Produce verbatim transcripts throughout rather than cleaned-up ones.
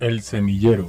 El semillero.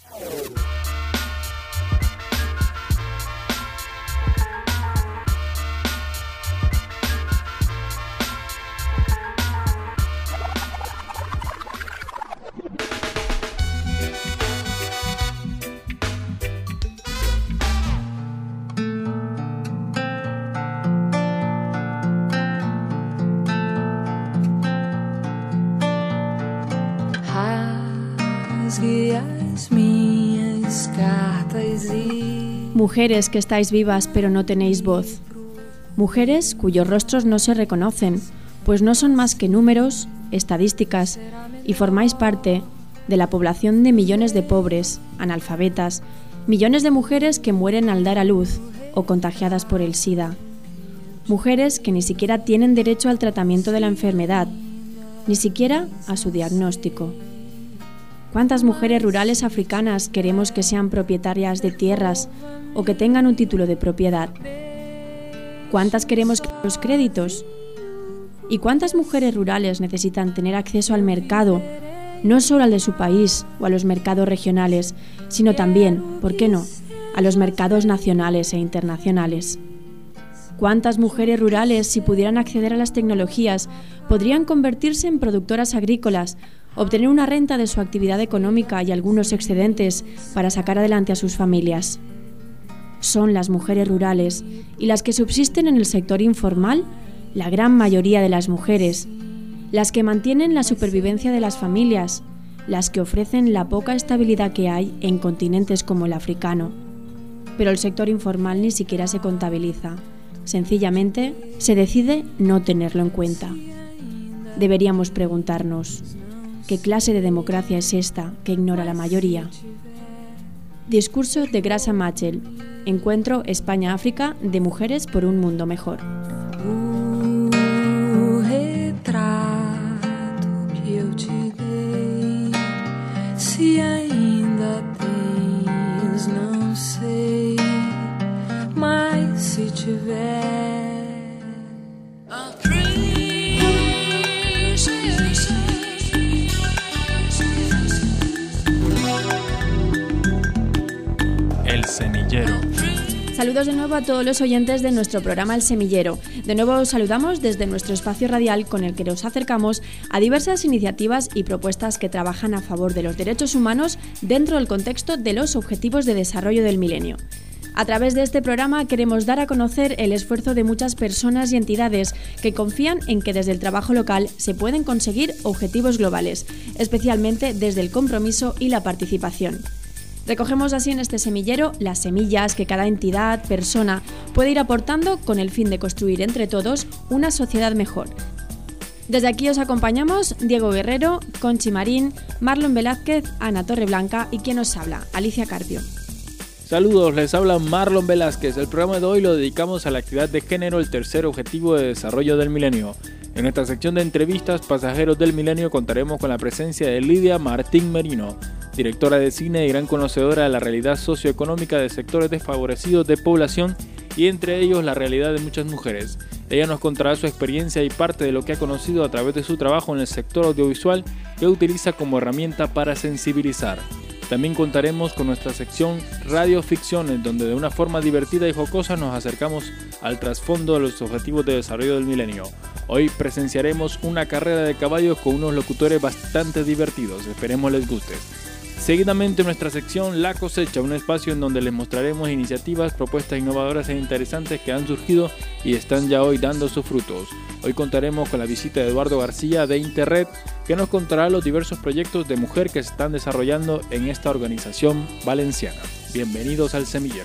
Mujeres que estáis vivas pero no tenéis voz. Mujeres cuyos rostros no se reconocen, pues no son más que números, estadísticas, y formáis parte de la población de millones de pobres, analfabetas, millones de mujeres que mueren al dar a luz o contagiadas por el SIDA. Mujeres que ni siquiera tienen derecho al tratamiento de la enfermedad, ni siquiera a su diagnóstico. ¿Cuántas mujeres rurales africanas queremos que sean propietarias de tierras o que tengan un título de propiedad? ¿Cuántas queremos los créditos? ¿Y cuántas mujeres rurales necesitan tener acceso al mercado, no solo al de su país o a los mercados regionales, sino también, ¿por qué no?, a los mercados nacionales e internacionales? ¿Cuántas mujeres rurales, si pudieran acceder a las tecnologías, podrían convertirse en productoras agrícolas, obtener una renta de su actividad económica y algunos excedentes para sacar adelante a sus familias? Son las mujeres rurales y las que subsisten en el sector informal, la gran mayoría de las mujeres, las que mantienen la supervivencia de las familias, las que ofrecen la poca estabilidad que hay en continentes como el africano. Pero el sector informal ni siquiera se contabiliza. Sencillamente, se decide no tenerlo en cuenta. Deberíamos preguntarnos: ¿qué clase de democracia es esta que ignora la mayoría? Discurso de Graça Machel. Encuentro España-África de Mujeres por un Mundo Mejor. O retrato que eu te dei, se ainda tens, não sei, mas se tiver. El semillero. Saludos de nuevo a todos los oyentes de nuestro programa El Semillero. De nuevo os saludamos desde nuestro espacio radial con el que nos acercamos a diversas iniciativas y propuestas que trabajan a favor de los derechos humanos dentro del contexto de los Objetivos de Desarrollo del Milenio. A través de este programa queremos dar a conocer el esfuerzo de muchas personas y entidades que confían en que desde el trabajo local se pueden conseguir objetivos globales, especialmente desde el compromiso y la participación. Recogemos así en este semillero las semillas que cada entidad, persona, puede ir aportando con el fin de construir entre todos una sociedad mejor. Desde aquí os acompañamos Diego Guerrero, Conchi Marín, Marlon Velázquez, Ana Torreblanca y quien os habla, Alicia Carpio. Saludos, les habla Marlon Velázquez. El programa de hoy lo dedicamos a la actividad de género, el tercer objetivo de desarrollo del milenio. En esta sección de entrevistas, pasajeros del milenio, contaremos con la presencia de Lidia Martín Merino, directora de cine y gran conocedora de la realidad socioeconómica de sectores desfavorecidos de población y entre ellos la realidad de muchas mujeres. Ella nos contará su experiencia y parte de lo que ha conocido a través de su trabajo en el sector audiovisual que utiliza como herramienta para sensibilizar. También contaremos con nuestra sección Radio Ficciones, donde de una forma divertida y jocosa nos acercamos al trasfondo de los objetivos de desarrollo del milenio. Hoy presenciaremos una carrera de caballos con unos locutores bastante divertidos, esperemos les guste. Seguidamente nuestra sección La Cosecha, un espacio en donde les mostraremos iniciativas, propuestas innovadoras e interesantes que han surgido y están ya hoy dando sus frutos. Hoy contaremos con la visita de Eduardo García de Interred, que nos contará los diversos proyectos de mujer que se están desarrollando en esta organización valenciana. Bienvenidos al Semillero.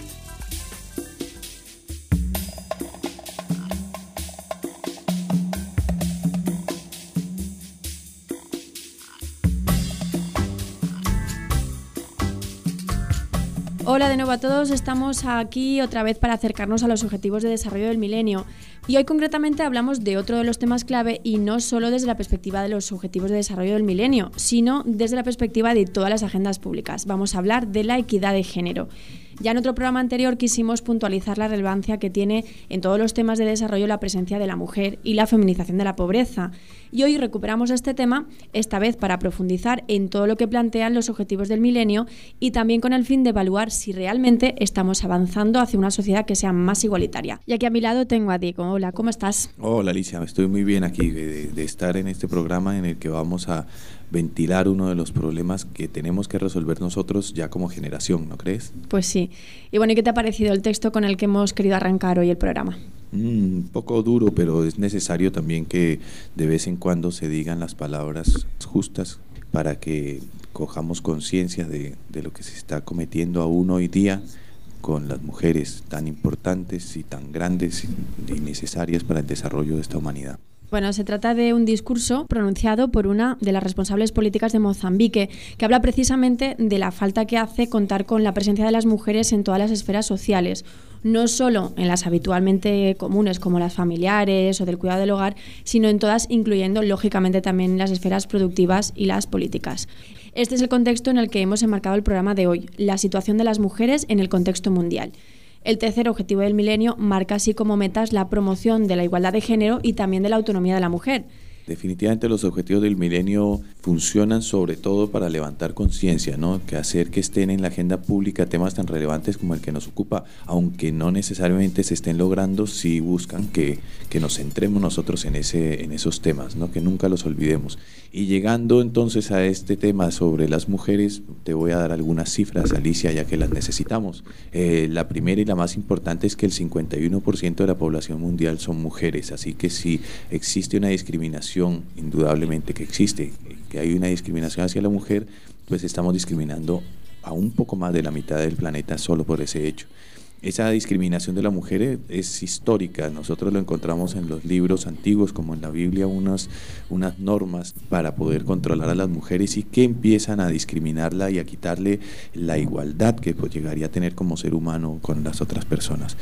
Hola de nuevo a todos, estamos aquí otra vez para acercarnos a los objetivos de desarrollo del milenio y hoy concretamente hablamos de otro de los temas clave y no solo desde la perspectiva de los objetivos de desarrollo del milenio, sino desde la perspectiva de todas las agendas públicas. Vamos a hablar de la equidad de género. Ya en otro programa anterior quisimos puntualizar la relevancia que tiene en todos los temas de desarrollo la presencia de la mujer y la feminización de la pobreza. Y hoy recuperamos este tema, esta vez para profundizar en todo lo que plantean los objetivos del milenio y también con el fin de evaluar si realmente estamos avanzando hacia una sociedad que sea más igualitaria. Y aquí a mi lado tengo a Diego. Hola, ¿cómo estás? Hola Alicia, estoy muy bien aquí de, de estar en este programa en el que vamos a ventilar uno de los problemas que tenemos que resolver nosotros ya como generación, ¿no crees? Pues sí. Y bueno, ¿y qué te ha parecido el texto con el que hemos querido arrancar hoy el programa? Un mm, poco duro, pero es necesario también que de vez en cuando se digan las palabras justas para que cojamos conciencia de, de lo que se está cometiendo aún hoy día con las mujeres tan importantes y tan grandes y necesarias para el desarrollo de esta humanidad. Bueno, se trata de un discurso pronunciado por una de las responsables políticas de Mozambique, que habla precisamente de la falta que hace contar con la presencia de las mujeres en todas las esferas sociales, no solo en las habitualmente comunes como las familiares o del cuidado del hogar, sino en todas, incluyendo lógicamente también las esferas productivas y las políticas. Este es el contexto en el que hemos enmarcado el programa de hoy, la situación de las mujeres en el contexto mundial. El tercer objetivo del milenio marca así como metas la promoción de la igualdad de género y también de la autonomía de la mujer. Definitivamente los objetivos del milenio funcionan sobre todo para levantar conciencia, ¿no? Que hacer que estén en la agenda pública temas tan relevantes como el que nos ocupa, aunque no necesariamente se estén logrando, sí buscan que, que nos centremos nosotros en, ese, en esos temas, ¿no? Que nunca los olvidemos. Y llegando entonces a este tema sobre las mujeres, te voy a dar algunas cifras, Alicia, ya que las necesitamos. Eh, la primera y la más importante es que el cincuenta y uno por ciento de la población mundial son mujeres, así que si existe una discriminación, indudablemente que existe, que hay una discriminación hacia la mujer, pues estamos discriminando a un poco más de la mitad del planeta solo por ese hecho. Esa discriminación de la mujer es histórica, nosotros lo encontramos en los libros antiguos como en la Biblia, unas, unas normas para poder controlar a las mujeres y que empiezan a discriminarla y a quitarle la igualdad que pues, llegaría a tener como ser humano con las otras personas.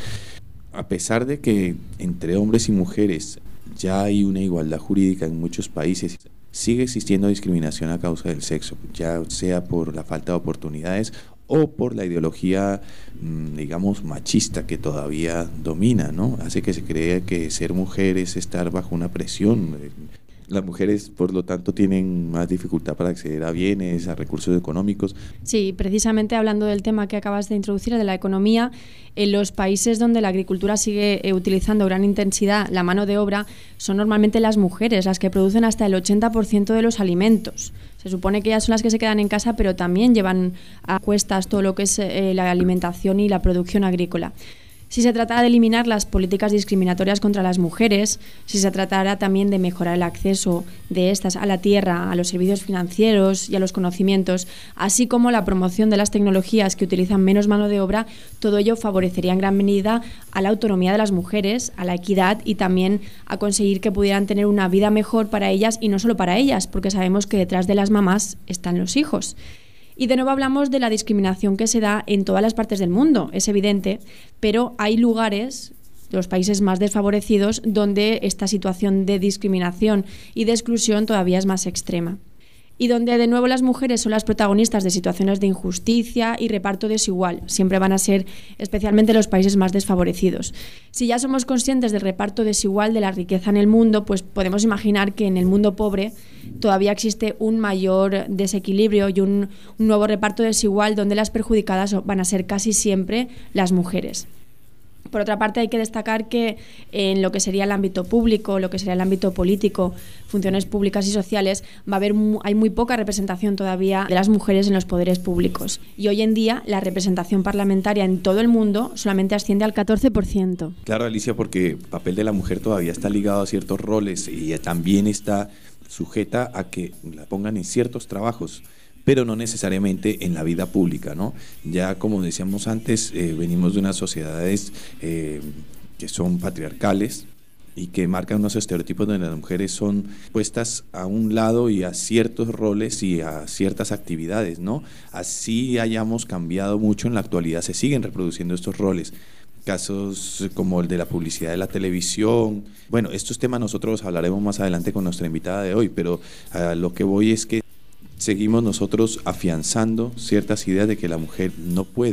A pesar de que entre hombres y mujeres ya hay una igualdad jurídica en muchos países, sigue existiendo discriminación a causa del sexo, ya sea por la falta de oportunidades o por la ideología, digamos, machista que todavía domina, ¿no? Hace que se cree que ser mujer es estar bajo una presión. Las mujeres, por lo tanto, tienen más dificultad para acceder a bienes, a recursos económicos. Sí, precisamente hablando del tema que acabas de introducir, de la economía, en los países donde la agricultura sigue eh, utilizando gran intensidad la mano de obra, son normalmente las mujeres las que producen hasta el ochenta por ciento de los alimentos. Se supone que ellas son las que se quedan en casa, pero también llevan a cuestas todo lo que es eh, la alimentación y la producción agrícola. Si se tratara de eliminar las políticas discriminatorias contra las mujeres, si se tratara también de mejorar el acceso de estas a la tierra, a los servicios financieros y a los conocimientos, así como la promoción de las tecnologías que utilizan menos mano de obra, todo ello favorecería en gran medida a la autonomía de las mujeres, a la equidad y también a conseguir que pudieran tener una vida mejor para ellas y no solo para ellas, porque sabemos que detrás de las mamás están los hijos. Y de nuevo hablamos de la discriminación que se da en todas las partes del mundo, es evidente, pero hay lugares, los países más desfavorecidos, donde esta situación de discriminación y de exclusión todavía es más extrema. Y donde de nuevo las mujeres son las protagonistas de situaciones de injusticia y reparto desigual. Siempre van a ser especialmente los países más desfavorecidos. Si ya somos conscientes del reparto desigual de la riqueza en el mundo, pues podemos imaginar que en el mundo pobre todavía existe un mayor desequilibrio y un, un nuevo reparto desigual donde las perjudicadas van a ser casi siempre las mujeres. Por otra parte, hay que destacar que en lo que sería el ámbito público, lo que sería el ámbito político, funciones públicas y sociales, va a haber mu- hay muy poca representación todavía de las mujeres en los poderes públicos. Y hoy en día la representación parlamentaria en todo el mundo solamente asciende al catorce por ciento. Claro, Alicia, porque el papel de la mujer todavía está ligado a ciertos roles y también está sujeta a que la pongan en ciertos trabajos, pero no necesariamente en la vida pública, ¿no? Ya como decíamos antes, eh, venimos de unas sociedades eh, que son patriarcales y que marcan unos estereotipos donde las mujeres son puestas a un lado y a ciertos roles y a ciertas actividades, ¿no? Así hayamos cambiado mucho, en la actualidad se siguen reproduciendo estos roles. Casos como el de la publicidad de la televisión. Bueno, estos temas nosotros hablaremos más adelante con nuestra invitada de hoy, pero a lo que voy es que seguimos nosotros afianzando ciertas ideas de que la mujer no puede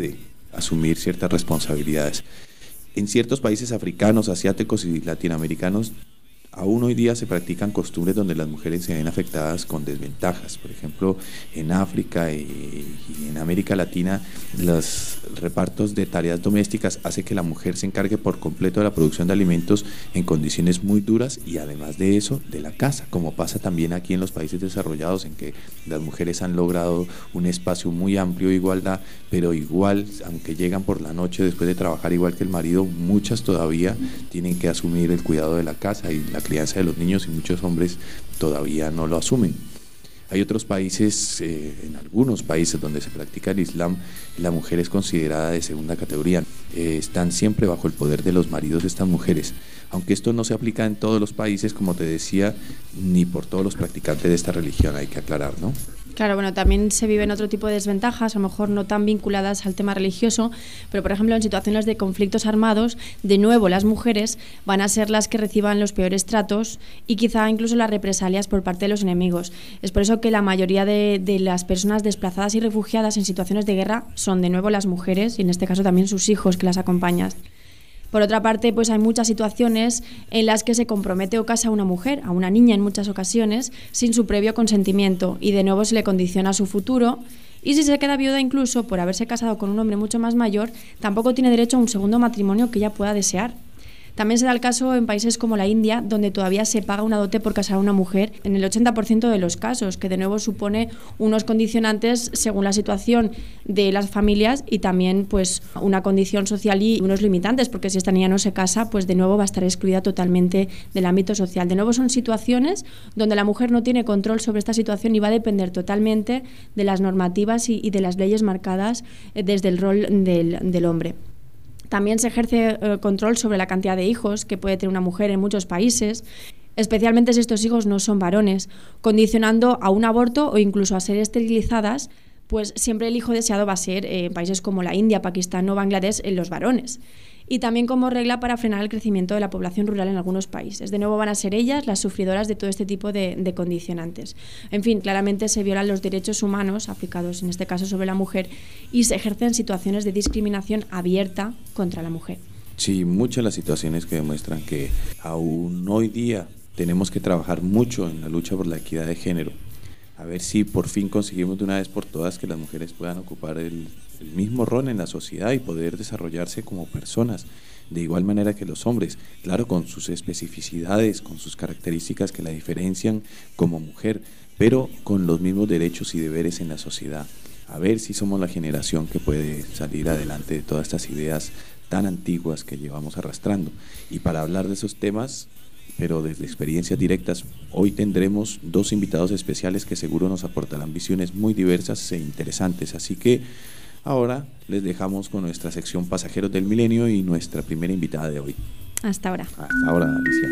asumir ciertas responsabilidades. En ciertos países africanos, asiáticos y latinoamericanos, aún hoy día se practican costumbres donde las mujeres se ven afectadas con desventajas. Por ejemplo, en África y en América Latina, los repartos de tareas domésticas hace que la mujer se encargue por completo de la producción de alimentos en condiciones muy duras y además de eso, de la casa, como pasa también aquí en los países desarrollados, en que las mujeres han logrado un espacio muy amplio de igualdad, pero igual, aunque llegan por la noche después de trabajar igual que el marido, muchas todavía tienen que asumir el cuidado de la casa y la crianza de los niños, y muchos hombres todavía no lo asumen. Hay otros países, eh, en algunos países donde se practica el Islam, la mujer es considerada de segunda categoría. Eh, están siempre bajo el poder de los maridos de estas mujeres. Aunque esto no se aplica en todos los países, como te decía, ni por todos los practicantes de esta religión, hay que aclarar, ¿no? Claro, bueno, también se viven otro tipo de desventajas, a lo mejor no tan vinculadas al tema religioso, pero por ejemplo en situaciones de conflictos armados, de nuevo las mujeres van a ser las que reciban los peores tratos y quizá incluso las represalias por parte de los enemigos. Es por eso que la mayoría de, de las personas desplazadas y refugiadas en situaciones de guerra son de nuevo las mujeres y en este caso también sus hijos que las acompañan. Por otra parte, pues hay muchas situaciones en las que se compromete o casa a una mujer, a una niña en muchas ocasiones, sin su previo consentimiento y de nuevo se le condiciona su futuro. Y si se queda viuda incluso por haberse casado con un hombre mucho más mayor, tampoco tiene derecho a un segundo matrimonio que ella pueda desear. También se da el caso en países como la India, donde todavía se paga una dote por casar a una mujer en el ochenta por ciento de los casos, que de nuevo supone unos condicionantes según la situación de las familias y también pues una condición social y unos limitantes, porque si esta niña no se casa, pues de nuevo va a estar excluida totalmente del ámbito social. De nuevo son situaciones donde la mujer no tiene control sobre esta situación y va a depender totalmente de las normativas y, y de las leyes marcadas desde el rol del, del hombre. También se ejerce eh, control sobre la cantidad de hijos que puede tener una mujer en muchos países, especialmente si estos hijos no son varones, condicionando a un aborto o incluso a ser esterilizadas, pues siempre el hijo deseado va a ser eh, en países como la India, Pakistán o Bangladesh en los varones. Y también como regla para frenar el crecimiento de la población rural en algunos países. De nuevo van a ser ellas las sufridoras de todo este tipo de, de condicionantes. En fin, claramente se violan los derechos humanos aplicados en este caso sobre la mujer y se ejercen situaciones de discriminación abierta contra la mujer. Sí, muchas las situaciones que demuestran que aún hoy día tenemos que trabajar mucho en la lucha por la equidad de género. A ver si por fin conseguimos de una vez por todas que las mujeres puedan ocupar el, el mismo rol en la sociedad y poder desarrollarse como personas, de igual manera que los hombres, claro, con sus especificidades, con sus características que la diferencian como mujer, pero con los mismos derechos y deberes en la sociedad. A ver si somos la generación que puede salir adelante de todas estas ideas tan antiguas que llevamos arrastrando. Y para hablar de esos temas, pero desde experiencias directas, hoy tendremos dos invitados especiales que seguro nos aportarán visiones muy diversas e interesantes. Así que ahora les dejamos con nuestra sección Pasajeros del Milenio y nuestra primera invitada de hoy. Hasta ahora. Hasta ahora, Alicia.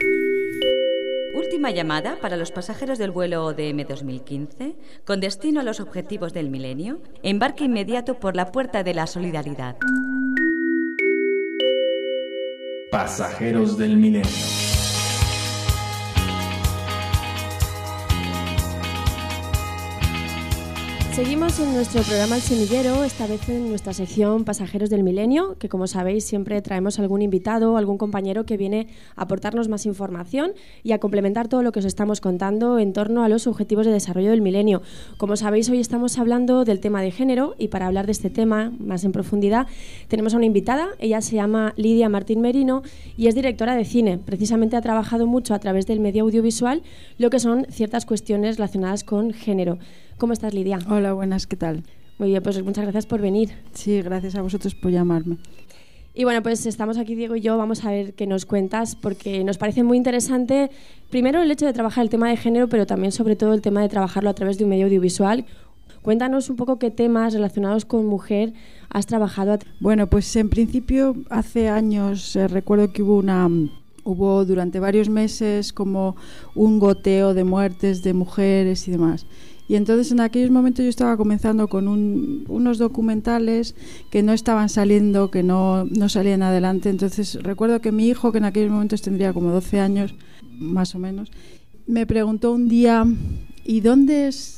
Última llamada para los pasajeros del vuelo O D M dos mil quince, con destino a los objetivos del milenio. Embarque inmediato por la puerta de la solidaridad. Pasajeros del Milenio. Seguimos en nuestro programa El Semillero, esta vez en nuestra sección Pasajeros del Milenio, que como sabéis siempre traemos algún invitado o algún compañero que viene a aportarnos más información y a complementar todo lo que os estamos contando en torno a los objetivos de desarrollo del milenio. Como sabéis, hoy estamos hablando del tema de género y para hablar de este tema más en profundidad tenemos a una invitada. Ella se llama Lidia Martín Merino y es directora de cine. Precisamente ha trabajado mucho a través del medio audiovisual lo que son ciertas cuestiones relacionadas con género. ¿Cómo estás, Lidia? Hola, buenas, ¿qué tal? Muy bien, pues muchas gracias por venir. Sí, gracias a vosotros por llamarme. Y bueno, pues estamos aquí, Diego y yo, vamos a ver qué nos cuentas, porque nos parece muy interesante, primero el hecho de trabajar el tema de género, pero también sobre todo el tema de trabajarlo a través de un medio audiovisual. Cuéntanos un poco qué temas relacionados con mujer has trabajado. Bueno, pues en principio hace años eh, recuerdo que hubo una... Hubo durante varios meses como un goteo de muertes de mujeres y demás. Y entonces en aquellos momentos yo estaba comenzando con un, unos documentales que no estaban saliendo, que no, no salían adelante. Entonces recuerdo que mi hijo, que en aquellos momentos tendría como doce años, más o menos, me preguntó un día, ¿y dónde es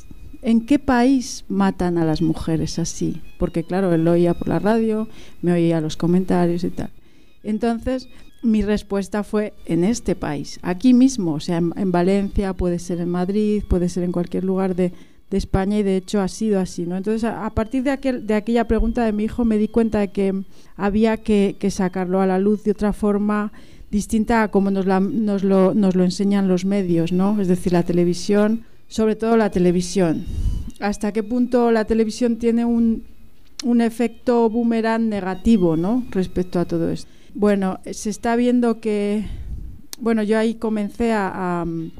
¿en qué país matan a las mujeres así? Porque claro, él lo oía por la radio, me oía los comentarios y tal. Entonces, mi respuesta fue en este país, aquí mismo, o sea, en, en Valencia, puede ser en Madrid, puede ser en cualquier lugar de, de España, y de hecho ha sido así, ¿no? Entonces, a, a partir de, aquel, de aquella pregunta de mi hijo, me di cuenta de que había que, que sacarlo a la luz de otra forma distinta a como nos, la, nos, lo, nos lo enseñan los medios, ¿no? Es decir, la televisión, sobre todo la televisión. ¿Hasta qué punto la televisión tiene un, un efecto boomerang negativo, ¿no?, respecto a todo esto? Bueno, se está viendo que... Bueno, yo ahí comencé a, a,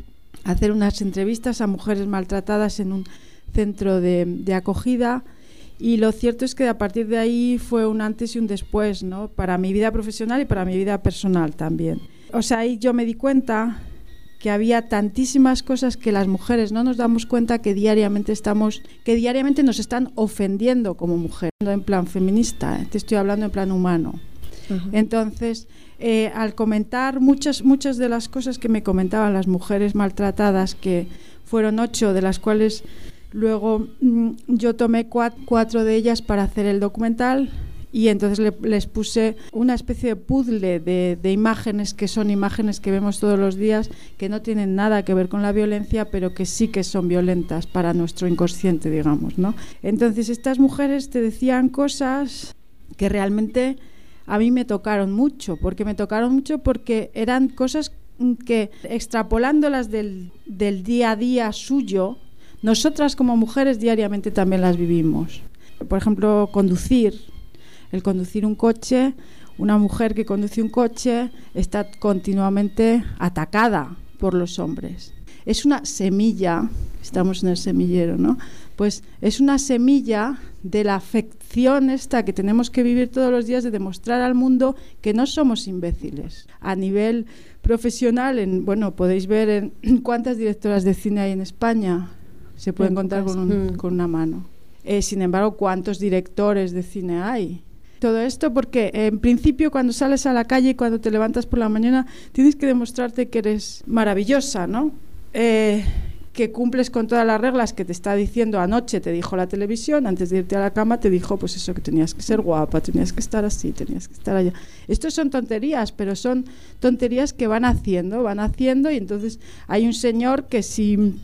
a hacer unas entrevistas a mujeres maltratadas en un centro de, de acogida, y lo cierto es que a partir de ahí fue un antes y un después, ¿no?, para mi vida profesional y para mi vida personal también. O sea, ahí yo me di cuenta que había tantísimas cosas que las mujeres no nos damos cuenta que diariamente estamos, que diariamente nos están ofendiendo como mujeres, no en plan feminista, ¿eh? Te estoy hablando en plan humano. Uh-huh. Entonces, eh, al comentar muchas, muchas de las cosas que me comentaban las mujeres maltratadas, que fueron ocho, de las cuales luego mmm, yo tomé cuatro, cuatro de ellas para hacer el documental, y entonces le, les puse una especie de puzzle de, de imágenes, que son imágenes que vemos todos los días, que no tienen nada que ver con la violencia, pero que sí que son violentas para nuestro inconsciente, digamos, ¿no? Entonces estas mujeres te decían cosas que realmente a mí me tocaron mucho, porque me tocaron mucho porque eran cosas que, extrapolándolas del, del día a día suyo, nosotras como mujeres diariamente también las vivimos. Por ejemplo, conducir, el conducir un coche, una mujer que conduce un coche está continuamente atacada por los hombres. Es una semilla, estamos en el semillero, ¿no? Pues es una semilla de la afección esta que tenemos que vivir todos los días, de demostrar al mundo que no somos imbéciles. A nivel profesional, en, bueno, podéis ver en cuántas directoras de cine hay en España, se pueden contar con, un, mm. con una mano. Eh, sin embargo, ¿cuántos directores de cine hay? Todo esto porque, eh, en principio, cuando sales a la calle y cuando te levantas por la mañana, tienes que demostrarte que eres maravillosa, ¿no? Eh, que cumples con todas las reglas que te está diciendo anoche, te dijo la televisión, antes de irte a la cama te dijo pues eso, que tenías que ser guapa, tenías que estar así, tenías que estar allá. Estos son tonterías, pero son tonterías que van haciendo, van haciendo, y entonces hay un señor que si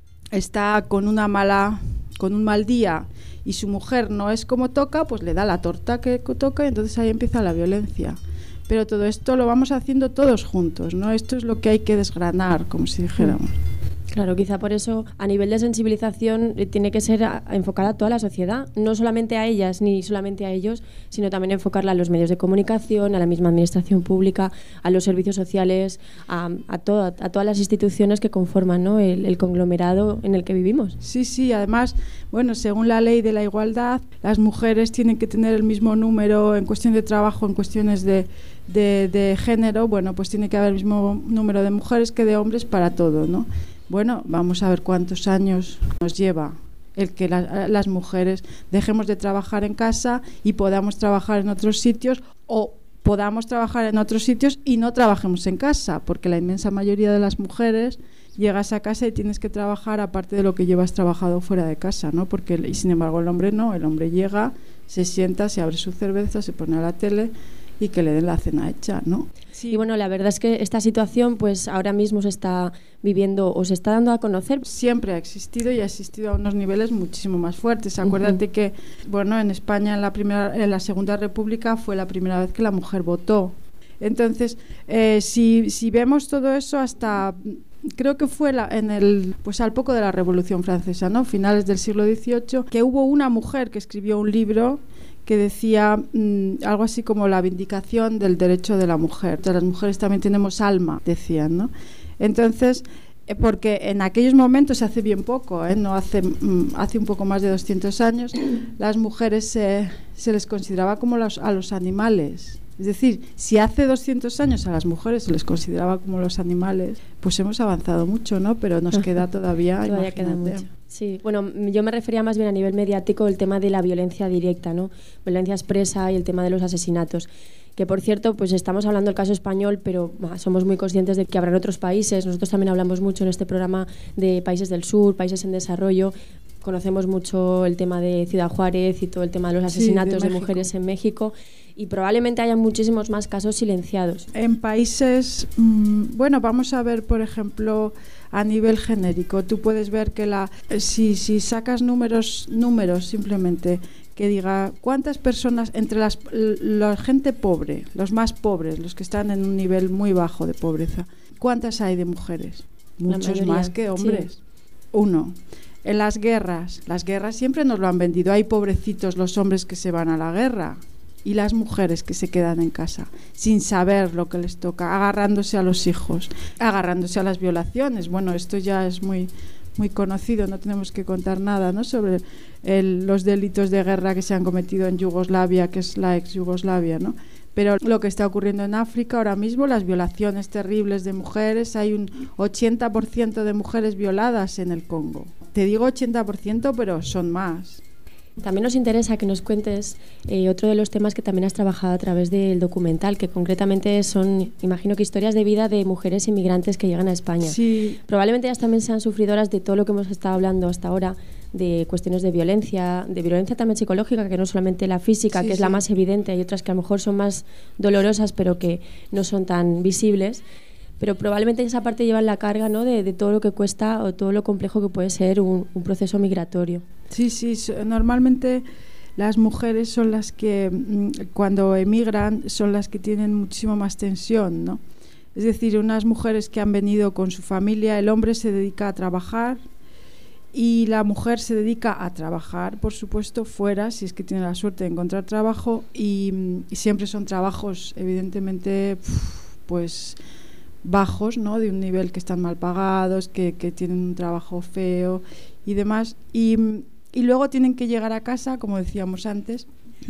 está con una mala, con un mal día y su mujer no es como toca, pues le da la torta que toca, y entonces ahí empieza la violencia. Pero todo esto lo vamos haciendo todos juntos, ¿no? Esto es lo que hay que desgranar, como si dijéramos. Claro, quizá por eso a nivel de sensibilización eh, tiene que ser a, a enfocada a toda la sociedad, no solamente a ellas ni solamente a ellos, sino también enfocarla a los medios de comunicación, a la misma administración pública, a los servicios sociales, a, a, todo, a todas las instituciones que conforman, ¿no?, el, el conglomerado en el que vivimos. Sí, sí, además, bueno, según la ley de la igualdad, las mujeres tienen que tener el mismo número en cuestión de trabajo, en cuestiones de, de, de género, bueno, pues tiene que haber el mismo número de mujeres que de hombres para todo, ¿no? Bueno, vamos a ver cuántos años nos lleva el que la, las mujeres dejemos de trabajar en casa y podamos trabajar en otros sitios, o podamos trabajar en otros sitios y no trabajemos en casa, porque la inmensa mayoría de las mujeres llegas a casa y tienes que trabajar aparte de lo que llevas trabajado fuera de casa, ¿no? Porque, y sin embargo el hombre no, el hombre llega, se sienta, se abre su cerveza, se pone a la tele y que le den la cena hecha, ¿no? Sí. Y bueno, la verdad es que esta situación pues ahora mismo se está viviendo o se está dando a conocer. Siempre ha existido y ha existido a unos niveles muchísimo más fuertes. Acuérdate uh-huh. que, bueno, en España en la primera, en la Segunda República fue la primera vez que la mujer votó. Entonces, eh, si, si vemos todo eso hasta, creo que fue la, en el, pues al poco de la Revolución Francesa, ¿no?, finales del siglo dieciocho, que hubo una mujer que escribió un libro que decía mmm, algo así como la vindicación del derecho de la mujer. Entonces, las mujeres también tenemos alma, decían, ¿no? Entonces, eh, porque en aquellos momentos, hace bien poco, ¿eh? no hace, mmm, hace un poco más de doscientos años, las mujeres eh, se les consideraba como los, a los animales. Es decir, si hace doscientos años a las mujeres se les consideraba como los animales, pues hemos avanzado mucho, ¿no? Pero nos queda todavía, todavía queda mucho. Sí, bueno, yo me refería más bien a nivel mediático el tema de la violencia directa, ¿no? Violencia expresa y el tema de los asesinatos. Que, por cierto, pues estamos hablando del caso español, pero bah, somos muy conscientes de que habrá otros países. Nosotros también hablamos mucho en este programa de países del sur, países en desarrollo. conocemos mucho el tema de Ciudad Juárez y todo el tema de los asesinatos sí, de, de mujeres en México, y probablemente haya muchísimos más casos silenciados. En países, mmm, bueno, vamos a ver, por ejemplo, a nivel genérico, tú puedes ver que la si, si sacas números, números simplemente, que diga cuántas personas, entre las, la gente pobre, los más pobres, los que están en un nivel muy bajo de pobreza, ¿cuántas hay de mujeres? Muchos más que hombres. Sí. Uno. En las guerras, las guerras siempre nos lo han vendido. Hay pobrecitos los hombres que se van a la guerra y las mujeres que se quedan en casa sin saber lo que les toca, agarrándose a los hijos, agarrándose a las violaciones. Bueno, esto ya es muy, muy conocido, no tenemos que contar nada, ¿no?, sobre el, los delitos de guerra que se han cometido en Yugoslavia, que es la ex Yugoslavia, ¿no? Pero lo que está ocurriendo en África ahora mismo, las violaciones terribles de mujeres, hay un ochenta por ciento de mujeres violadas en el Congo. Te digo ochenta por ciento, pero son más. También nos interesa que nos cuentes eh, otro de los temas que también has trabajado a través del documental, que concretamente son, imagino que historias de vida de mujeres inmigrantes que llegan a España. Sí. Probablemente ellas también sean sufridoras de todo lo que hemos estado hablando hasta ahora, de cuestiones de violencia, de violencia también psicológica, que no solamente la física, sí, que es sí. la más evidente, hay otras que a lo mejor son más dolorosas, pero que no son tan visibles. Pero probablemente esa parte lleva la carga, ¿no?, de, de todo lo que cuesta o todo lo complejo que puede ser un, un proceso migratorio. Sí, sí, normalmente las mujeres son las que cuando emigran son las que tienen muchísimo más tensión, ¿no? Es decir, unas mujeres que han venido con su familia, el hombre se dedica a trabajar y la mujer se dedica a trabajar, por supuesto, fuera, si es que tiene la suerte de encontrar trabajo, y, y siempre son trabajos, evidentemente, pues bajos, ¿no?, de un nivel que están mal pagados, que, que tienen un trabajo feo y demás, y, y luego tienen que llegar a casa, como decíamos antes,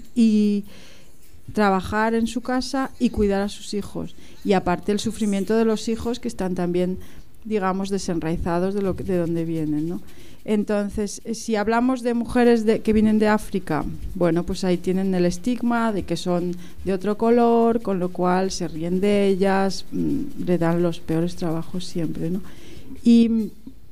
y trabajar en su casa y cuidar a sus hijos, y aparte el sufrimiento de los hijos que están también, digamos, desenraizados de lo que, de donde vienen, ¿no? Entonces, si hablamos de mujeres de, que vienen de África, bueno, pues ahí tienen el estigma de que son de otro color, con lo cual se ríen de ellas, mmm, le dan los peores trabajos siempre, ¿no? Y,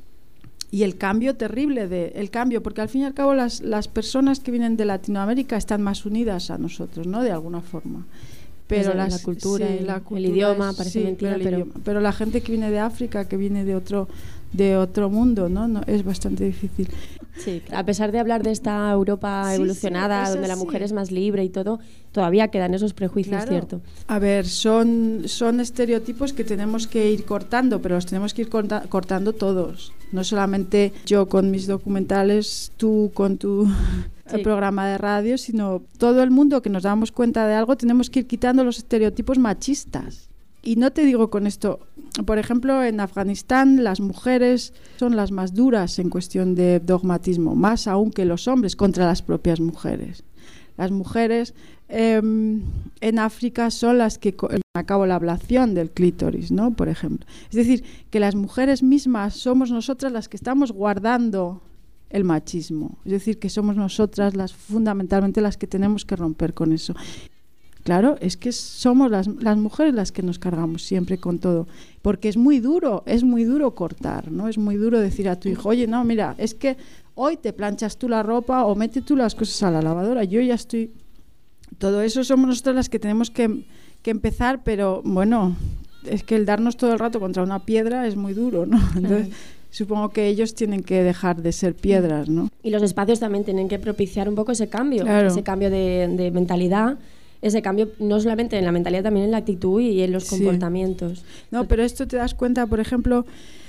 y el cambio terrible, de, el cambio, porque al fin y al cabo las, las personas que vienen de Latinoamérica están más unidas a nosotros, ¿no?, de alguna forma. Pero las, la, cultura, sí, el, la cultura, el idioma, parece sí, mentira, pero, pero... idioma. pero la gente que viene de África, que viene de otro de otro mundo, ¿no? no es bastante difícil. Sí, a pesar de hablar de esta Europa sí, evolucionada, sí, donde la mujer es más libre y todo, todavía quedan esos prejuicios, claro. ¿Cierto? A ver, son, son estereotipos que tenemos que ir cortando, pero los tenemos que ir corta, cortando todos. No solamente yo con mis documentales, tú con tu sí. programa de radio, sino todo el mundo que nos damos cuenta de algo, tenemos que ir quitando los estereotipos machistas. Y no te digo con esto, por ejemplo, en Afganistán las mujeres son las más duras en cuestión de dogmatismo, más aún que los hombres contra las propias mujeres. Las mujeres eh, en África son las que llevan a cabo la ablación del clítoris, ¿no?, por ejemplo. Es decir, que las mujeres mismas somos nosotras las que estamos guardando el machismo. Es decir, que somos nosotras las fundamentalmente las que tenemos que romper con eso. Claro, es que somos las, las mujeres las que nos cargamos siempre con todo, porque es muy duro, es muy duro cortar, ¿no? Es muy duro decir a tu hijo, oye, no, mira, es que hoy te planchas tú la ropa o mete tú las cosas a la lavadora, yo ya estoy... Todo eso somos nosotras las que tenemos que, que empezar, pero bueno, es que el darnos todo el rato contra una piedra es muy duro, ¿no? Entonces, Ay. supongo que ellos tienen que dejar de ser piedras, ¿no? Y los espacios también tienen que propiciar un poco ese cambio, claro. ese cambio de, de mentalidad. Ese cambio no solamente en la mentalidad, también en la actitud y en los sí. comportamientos. No, pero esto te das cuenta, por ejemplo,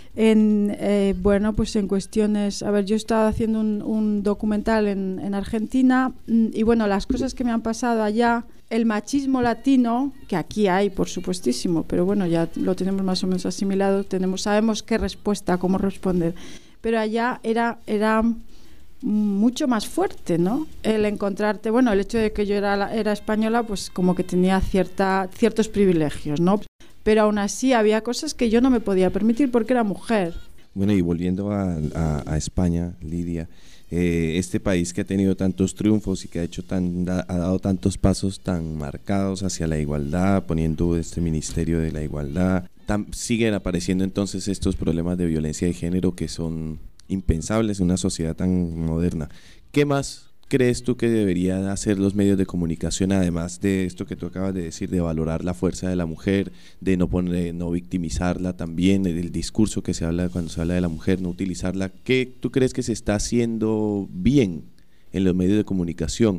en eh, bueno, pues en cuestiones... A ver, yo he estado haciendo un, un documental en, en Argentina y bueno, las cosas que me han pasado allá, el machismo latino, que aquí hay, por supuestísimo, pero bueno, ya lo tenemos más o menos asimilado, tenemos, sabemos qué respuesta, cómo responder. Pero allá era... era mucho más fuerte, ¿no? El encontrarte, bueno, el hecho de que yo era, era española, pues como que tenía cierta, ciertos privilegios, ¿no? Pero aún así había cosas que yo no me podía permitir porque era mujer. Bueno, y volviendo a, a, a España, Lidia, eh, este país que ha tenido tantos triunfos y que ha hecho tan, ha dado tantos pasos tan marcados hacia la igualdad, poniendo este Ministerio de la Igualdad, tan, siguen apareciendo entonces estos problemas de violencia de género que son impensables en una sociedad tan moderna. ¿Qué más crees tú que deberían hacer los medios de comunicación, además de esto que tú acabas de decir, de valorar la fuerza de la mujer, de no poner, no victimizarla también, el discurso que se habla cuando se habla de la mujer, no utilizarla? ¿Qué tú crees que se está haciendo bien en los medios de comunicación?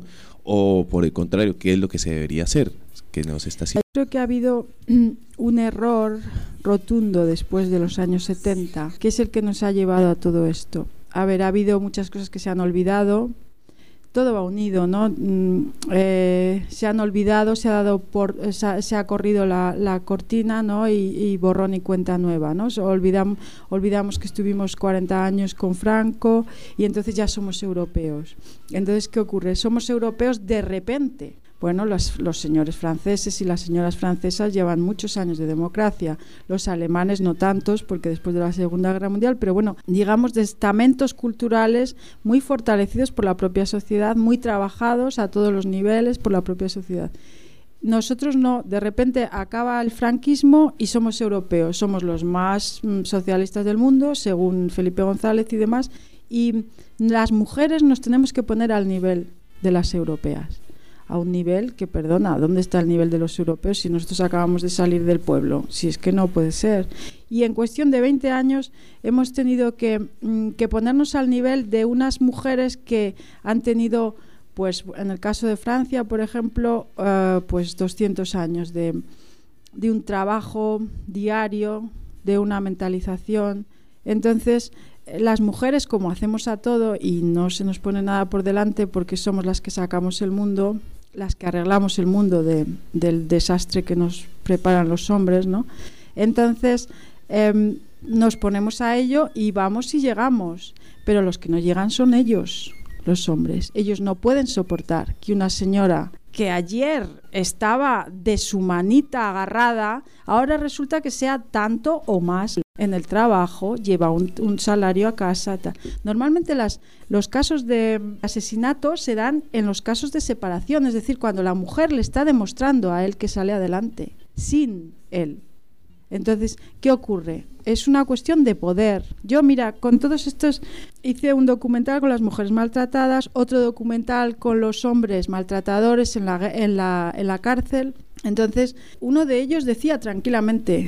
O por el contrario, ¿qué es lo que se debería hacer que no se está haciendo? Creo que ha habido un error rotundo después de los años setenta, que es el que nos ha llevado a todo esto. A ver, ha habido muchas cosas que se han olvidado. Todo va unido, ¿no? Mm, eh, se han olvidado, se ha dado por, se ha, se ha corrido la, la cortina, ¿no? Y, y borrón y cuenta nueva, ¿no? Olvidam, olvidamos que estuvimos cuarenta años con Franco y entonces ya somos europeos. Entonces, ¿qué ocurre? Somos europeos de repente. Bueno, los, los señores franceses y las señoras francesas llevan muchos años de democracia, los alemanes no tantos, porque después de la Segunda Guerra Mundial, pero bueno, digamos, de estamentos culturales muy fortalecidos por la propia sociedad, muy trabajados a todos los niveles por la propia sociedad. Nosotros no, de repente acaba el franquismo y somos europeos, somos los más mm, socialistas del mundo, según Felipe González y demás, y las mujeres nos tenemos que poner al nivel de las europeas. A un nivel que, perdona, ¿dónde está el nivel de los europeos si nosotros acabamos de salir del pueblo? Si es que no puede ser. Y en cuestión de veinte años hemos tenido que, que ponernos al nivel de unas mujeres que han tenido, pues en el caso de Francia, por ejemplo, uh, pues doscientos años de, de un trabajo diario, de una mentalización. Entonces, las mujeres, como hacemos a todo y no se nos pone nada por delante porque somos las que sacamos el mundo, las que arreglamos el mundo de, del desastre que nos preparan los hombres, ¿no? Entonces eh, nos ponemos a ello y vamos y llegamos, pero los que no llegan son ellos, los hombres. Ellos no pueden soportar que una señora que ayer estaba de su manita agarrada, ahora resulta que sea tanto o más en el trabajo, lleva un, un salario a casa. Tal. Normalmente las, los casos de asesinato se dan en los casos de separación, es decir, cuando la mujer le está demostrando a él que sale adelante, sin él. Entonces, ¿qué ocurre? Es una cuestión de poder. Yo, mira, con todos estos, hice un documental con las mujeres maltratadas, otro documental con los hombres maltratadores en la, en la, en la cárcel. Entonces, uno de ellos decía tranquilamente,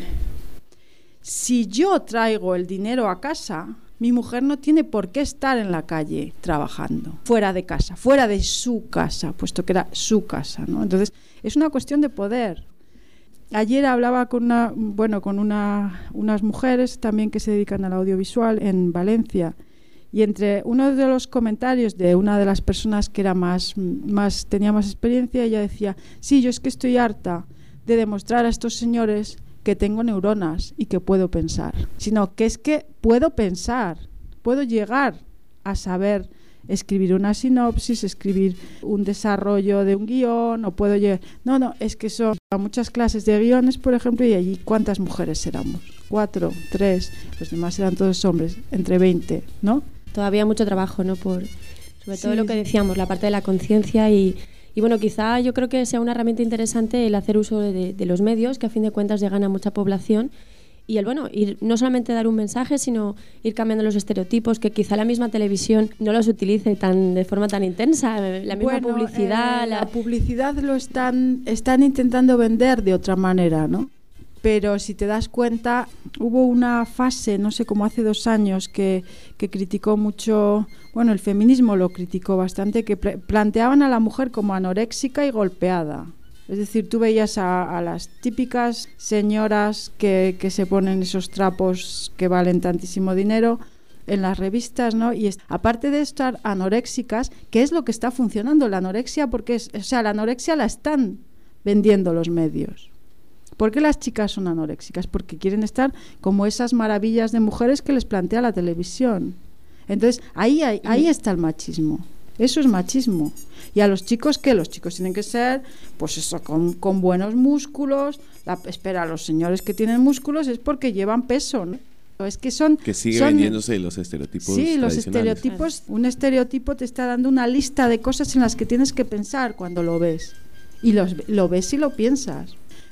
si yo traigo el dinero a casa, mi mujer no tiene por qué estar en la calle trabajando, fuera de casa, fuera de su casa, puesto que era su casa, ¿no? Entonces, es una cuestión de poder. Ayer hablaba con una, bueno, con una, unas mujeres también que se dedican al audiovisual en Valencia, y entre uno de los comentarios de una de las personas que era más, más tenía más experiencia, ella decía, sí, yo es que estoy harta de demostrar a estos señores que tengo neuronas y que puedo pensar, sino que es que puedo pensar, puedo llegar a saber escribir una sinopsis, escribir un desarrollo de un guión, o puedo llegar... No, no, es que son muchas clases de guiones, por ejemplo, y allí ¿cuántas mujeres éramos? Cuatro, tres, los demás eran todos hombres, entre veinte, ¿no? Todavía mucho trabajo, ¿no? Por, sobre todo sí, lo que decíamos, la parte de la conciencia y... Y bueno, quizá yo creo que sea una herramienta interesante el hacer uso de, de los medios, que a fin de cuentas llegan a mucha población, y el bueno, ir, no solamente dar un mensaje, sino ir cambiando los estereotipos, que quizá la misma televisión no los utilice tan de forma tan intensa, la misma bueno, publicidad. Eh, la... la publicidad lo están, están intentando vender de otra manera, ¿no? Pero si te das cuenta, hubo una fase, no sé, como hace dos años, que, que criticó mucho, bueno, el feminismo lo criticó bastante, que pre- planteaban a la mujer como anoréxica y golpeada. Es decir, tú veías a, a las típicas señoras que, que se ponen esos trapos que valen tantísimo dinero en las revistas, ¿no? Y es, aparte de estar anoréxicas, ¿qué es lo que está funcionando? La anorexia, porque es, o sea, la anorexia la están vendiendo los medios. ¿Por qué las chicas son anoréxicas? Porque quieren estar como esas maravillas de mujeres que les plantea la televisión. Entonces, ahí, ahí, ahí está el machismo. Eso es machismo. Y a los chicos, ¿qué? Los chicos tienen que ser, pues eso, con, con buenos músculos. La, espera, los señores que tienen músculos es porque llevan peso, ¿no? Es que son... Que sigue son, vendiéndose los estereotipos. Sí, los estereotipos. Un estereotipo te está dando una lista de cosas en las que tienes que pensar cuando lo ves. Y los, lo ves y lo piensas.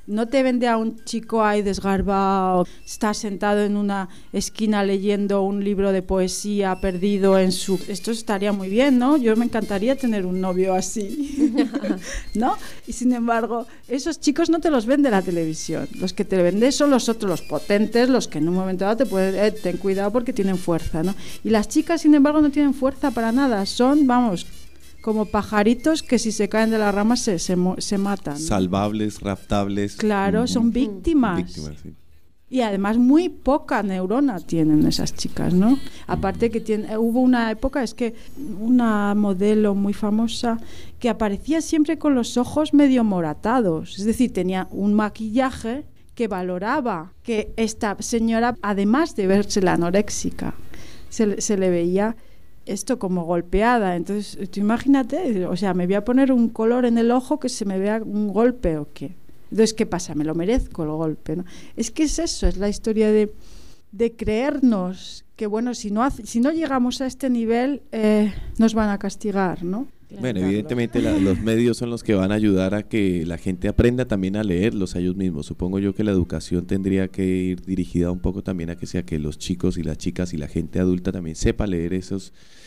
no te vende a un chico ahí desgarbado, está sentado en una esquina leyendo un libro de poesía perdido en su... Esto estaría muy bien, ¿no? Yo me encantaría tener un novio así, ¿no? Y sin embargo, esos chicos no te los vende la televisión. Los que te venden son los otros, los potentes, los que en un momento dado te pueden... Eh, ten cuidado porque tienen fuerza, ¿no? Y las chicas, sin embargo, no tienen fuerza para nada. Son, vamos... como pajaritos que si se caen de las ramas se, se, se matan, ¿no? Salvables, raptables. Claro, son víctimas. víctimas sí. Y además muy poca neurona tienen esas chicas, ¿no? Aparte que tiene, hubo una época, es que una modelo muy famosa que aparecía siempre con los ojos medio moratados. Es decir, tenía un maquillaje que valoraba que esta señora, además de verse la anoréxica, se, se le veía... esto como golpeada. Entonces, tú imagínate, o sea, me voy a poner un color en el ojo que se me vea un golpe o qué. Entonces, ¿qué pasa? Me lo merezco el golpe, ¿no? Es que es eso, es la historia de, de creernos que, bueno, si no, hace, si no llegamos a este nivel, eh, nos van a castigar, ¿no? Bueno, evidentemente la, los medios son los que van a ayudar a que la gente aprenda también a leerlos a ellos mismos. Supongo yo que la educación tendría que ir dirigida un poco también a que sea que los chicos y las chicas y la gente adulta también sepa leer esos,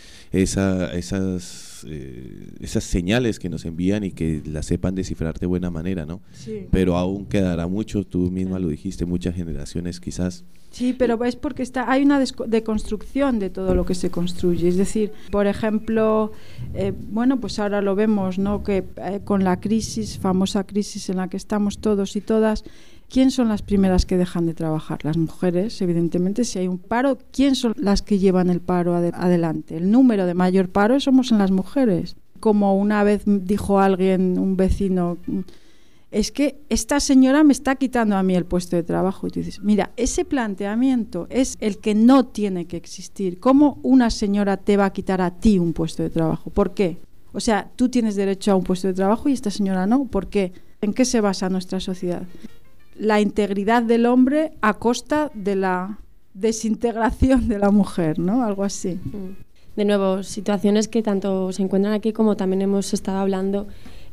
esa, esas, eh, esas señales que nos envían y que las sepan descifrar de buena manera, ¿no? Sí. Pero aún quedará mucho, tú misma lo dijiste, muchas generaciones quizás. Sí, pero es porque está, hay una deconstrucción de todo lo que se construye. Es decir, por ejemplo, eh, bueno, pues ahora lo vemos, ¿no? Que eh, con la crisis, famosa crisis en la que estamos todos y todas, ¿quién son las primeras que dejan de trabajar? Las mujeres, evidentemente. Si hay un paro, ¿quién son las que llevan el paro ad- adelante? El número de mayor paro somos en las mujeres. Como una vez dijo alguien, un vecino... es que esta señora me está quitando a mí el puesto de trabajo. Y tú dices, mira, ese planteamiento es el que no tiene que existir. ¿Cómo una señora te va a quitar a ti un puesto de trabajo? ¿Por qué? O sea, tú tienes derecho a un puesto de trabajo y esta señora no. ¿Por qué? ¿En qué se basa nuestra sociedad? La integridad del hombre a costa de la desintegración de la mujer, ¿no? Algo así. De nuevo, situaciones que tanto se encuentran aquí como también hemos estado hablando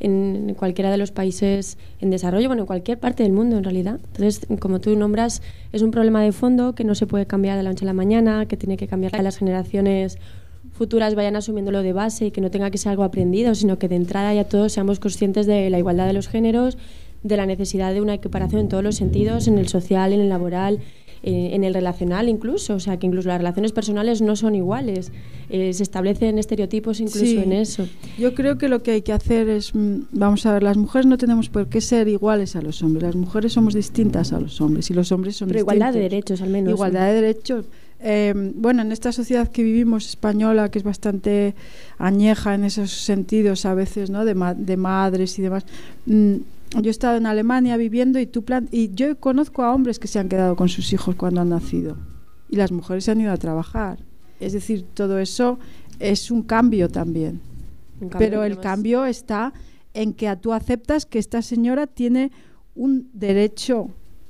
en cualquiera de los países en desarrollo, bueno, en cualquier parte del mundo en realidad. Entonces, como tú nombras, es un problema de fondo que no se puede cambiar de la noche a la mañana, que tiene que cambiar que las generaciones futuras vayan asumiéndolo de base y que no tenga que ser algo aprendido, sino que de entrada ya todos seamos conscientes de la igualdad de los géneros, de la necesidad de una equiparación en todos los sentidos, en el social, en el laboral, en el relacional incluso, o sea, que incluso las relaciones personales no son iguales, eh, se establecen estereotipos incluso sí, en eso. Yo creo que lo que hay que hacer es, vamos a ver, las mujeres no tenemos por qué ser iguales a los hombres, las mujeres somos distintas a los hombres y los hombres son Pero distintos. igualdad de derechos al menos. Igualdad ¿no? de derechos. Eh, bueno, en esta sociedad que vivimos española, que es bastante añeja en esos sentidos a veces, ¿no? De, ma- de madres y demás... Mmm, yo he estado en Alemania viviendo y, tú plan- y yo conozco a hombres que se han quedado con sus hijos cuando han nacido y las mujeres se han ido a trabajar. Es decir, todo eso es un cambio también. Un cambio, pero el cambio está en que tú aceptas que esta señora tiene un derecho.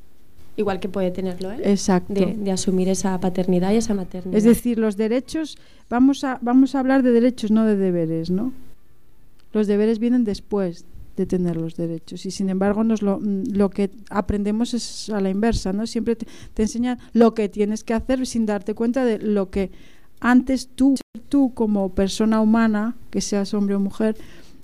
Igual que puede tenerlo él. Exacto. De, de asumir esa paternidad y esa maternidad. Es decir, los derechos, vamos a, vamos a hablar de derechos, no de deberes, ¿no? Los deberes vienen después de tener los derechos y sin embargo nos lo, lo que aprendemos es a la inversa, ¿no? Siempre te, te enseñan lo que tienes que hacer sin darte cuenta de lo que antes tú, tú como persona humana, que seas hombre o mujer,